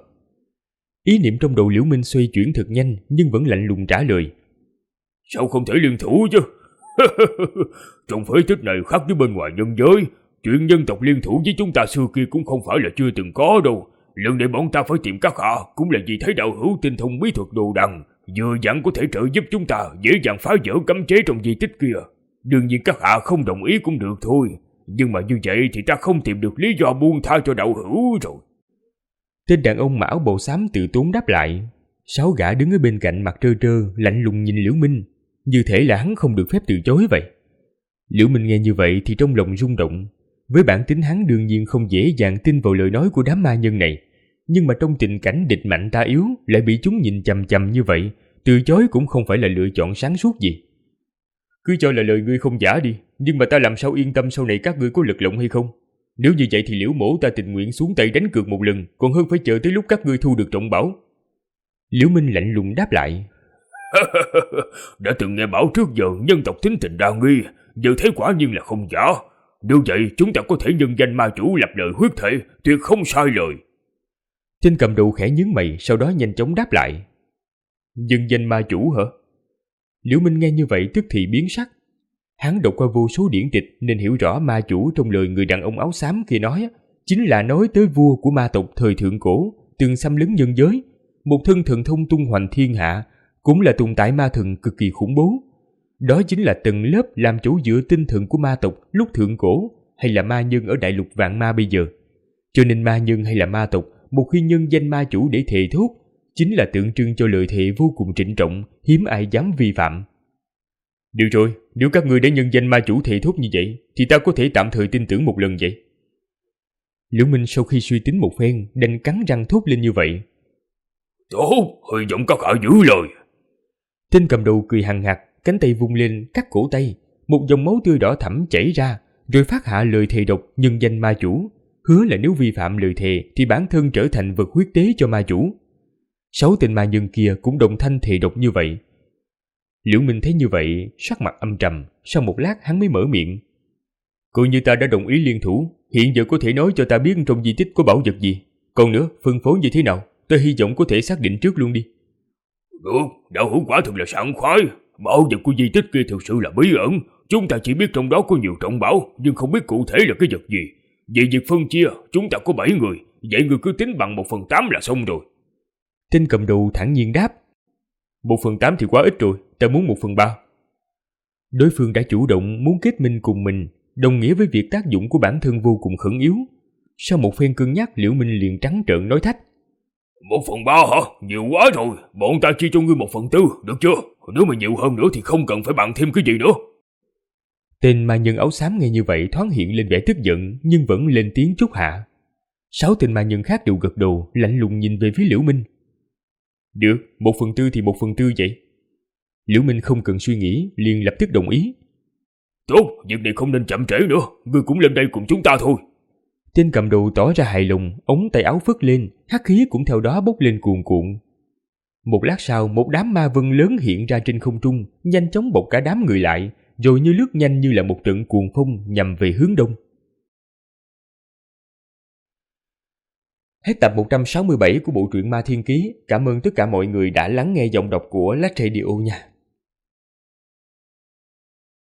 Ý niệm trong đầu Liễu Minh xoay chuyển thật nhanh nhưng vẫn lạnh lùng trả lời. Sao không thể liên thủ chứ? Trong phế tích này khác với bên ngoài nhân giới, chuyện nhân tộc liên thủ với chúng ta xưa kia cũng không phải là chưa từng có đâu. Lần này bọn ta phải tìm các hạ cũng là vì thấy đạo hữu tinh thông bí thuật đồ đằng, vừa dặn có thể trợ giúp chúng ta dễ dàng phá vỡ cấm chế trong di tích kia. Đương nhiên các hạ không đồng ý cũng được thôi, nhưng mà như vậy thì ta không tìm được lý do buông tha cho đạo hữu rồi. Tên đàn ông mặc áo bào xám tự tốn đáp lại. 6 gã đứng ở bên cạnh mặt trơ trơ lạnh lùng nhìn Liễu Minh, như thể là hắn không được phép từ chối vậy. Liễu Minh nghe như vậy thì trong lòng rung động. Với bản tính hắn đương nhiên không dễ dàng tin vào lời nói của đám ma nhân này, nhưng mà trong tình cảnh địch mạnh ta yếu lại bị chúng nhìn chằm chằm như vậy, từ chối cũng không phải là lựa chọn sáng suốt gì. Cứ cho là lời ngươi không giả đi, nhưng mà ta làm sao yên tâm sau này các ngươi có lực lượng hay không? Nếu như vậy thì Liễu mỗ ta tình nguyện xuống tay đánh cược một lần, còn hơn phải chờ tới lúc các ngươi thu được trọng bảo. Liễu Minh lạnh lùng đáp lại. Đã từng nghe bảo trước giờ nhân tộc tính tình đa nghi, giờ thấy quả nhiên là không giả. Nếu vậy chúng ta có thể nhân danh ma chủ lập lời huyết thể, tuyệt không sai lời. Tên cầm đầu khẽ nhướng mày, sau đó nhanh chóng đáp lại. Nhân danh ma chủ hả? Liễu Minh nghe như vậy tức thì biến sắc. Hắn đọc qua vô số điển tịch nên hiểu rõ ma chủ trong lời người đàn ông áo xám kia nói chính là nói tới vua của ma tộc thời thượng cổ từng xâm lấn nhân giới, một thân thần thông tung hoành thiên hạ, cũng là tồn tại ma thần cực kỳ khủng bố. Đó chính là tầng lớp làm chỗ dựa tinh thần của ma tộc lúc thượng cổ hay là ma nhân ở đại lục vạn ma bây giờ. Cho nên ma nhân hay là ma tộc một khi nhân danh ma chủ để thề thốt chính là tượng trưng cho lời thề vô cùng trịnh trọng, hiếm ai dám vi phạm. Được rồi, nếu các ngươi đã nhân danh ma chủ thề thốt như vậy thì ta có thể tạm thời tin tưởng một lần vậy. Liễu Minh sau khi suy tính một phen đành cắn răng thốt lên như vậy. Tốt, hy vọng các hạ giữ lời. Tên cầm đầu cười hằng hặc, cánh tay vung lên cắt cổ tay, một dòng máu tươi đỏ thẫm chảy ra, rồi phát hạ lời thề độc nhân danh ma chủ, hứa là nếu vi phạm lời thề thì bản thân trở thành vật huyết tế cho ma chủ. 6 tên ma nhân kia cũng đồng thanh thề độc như vậy. Liễu Minh thấy như vậy, sắc mặt âm trầm, sau một lát hắn mới mở miệng. Coi như ta đã đồng ý liên thủ, hiện giờ có thể nói cho ta biết trong di tích có bảo vật gì. Còn nữa, phân phối như thế nào, ta hy vọng có thể xác định trước luôn đi. Được, đạo hữu quả thật là sảng khoái. Bảo vật của di tích kia thực sự là bí ẩn. Chúng ta chỉ biết trong đó có nhiều trọng bảo, nhưng không biết cụ thể là cái vật gì. Về việc phân chia, chúng ta có 7 người, vậy người cứ tính bằng 1/8 là xong rồi. Tên cầm đầu thản nhiên đáp. 1/8 thì quá ít rồi, ta muốn 1/3. Đối phương đã chủ động muốn kết minh cùng mình, đồng nghĩa với việc tác dụng của bản thân vô cùng khẩn yếu. Sau một phen cân nhắc, Liễu Minh liền trắng trợn nói thách. 1/3 hả? Nhiều quá rồi, bọn ta chia cho ngươi 1/4, được chưa? Nếu mà nhiều hơn nữa thì không cần phải bàn thêm cái gì nữa. Tên ma nhân áo xám nghe như vậy thoáng hiện lên vẻ tức giận, nhưng vẫn lên tiếng chốt hạ. 6 tên ma nhân khác đều gật đầu, lạnh lùng nhìn về phía Liễu Minh. Được, 1/4 thì 1/4 vậy. Liễu Minh không cần suy nghĩ, liền lập tức đồng ý. Tốt, việc này không nên chậm trễ nữa, ngươi cũng lên đây cùng chúng ta thôi. Tên cầm đầu tỏ ra hài lòng, ống tay áo phất lên, hắc khí cũng theo đó bốc lên cuồn cuộn. Một lát sau, một đám ma vân lớn hiện ra trên không trung, nhanh chóng bọc cả đám người lại, rồi như lướt nhanh như là một trận cuồng phong nhằm về hướng đông. Hết tập 167 của bộ truyện Ma Thiên Ký. Cảm ơn tất cả mọi người đã lắng nghe giọng đọc của Lát Radio nha.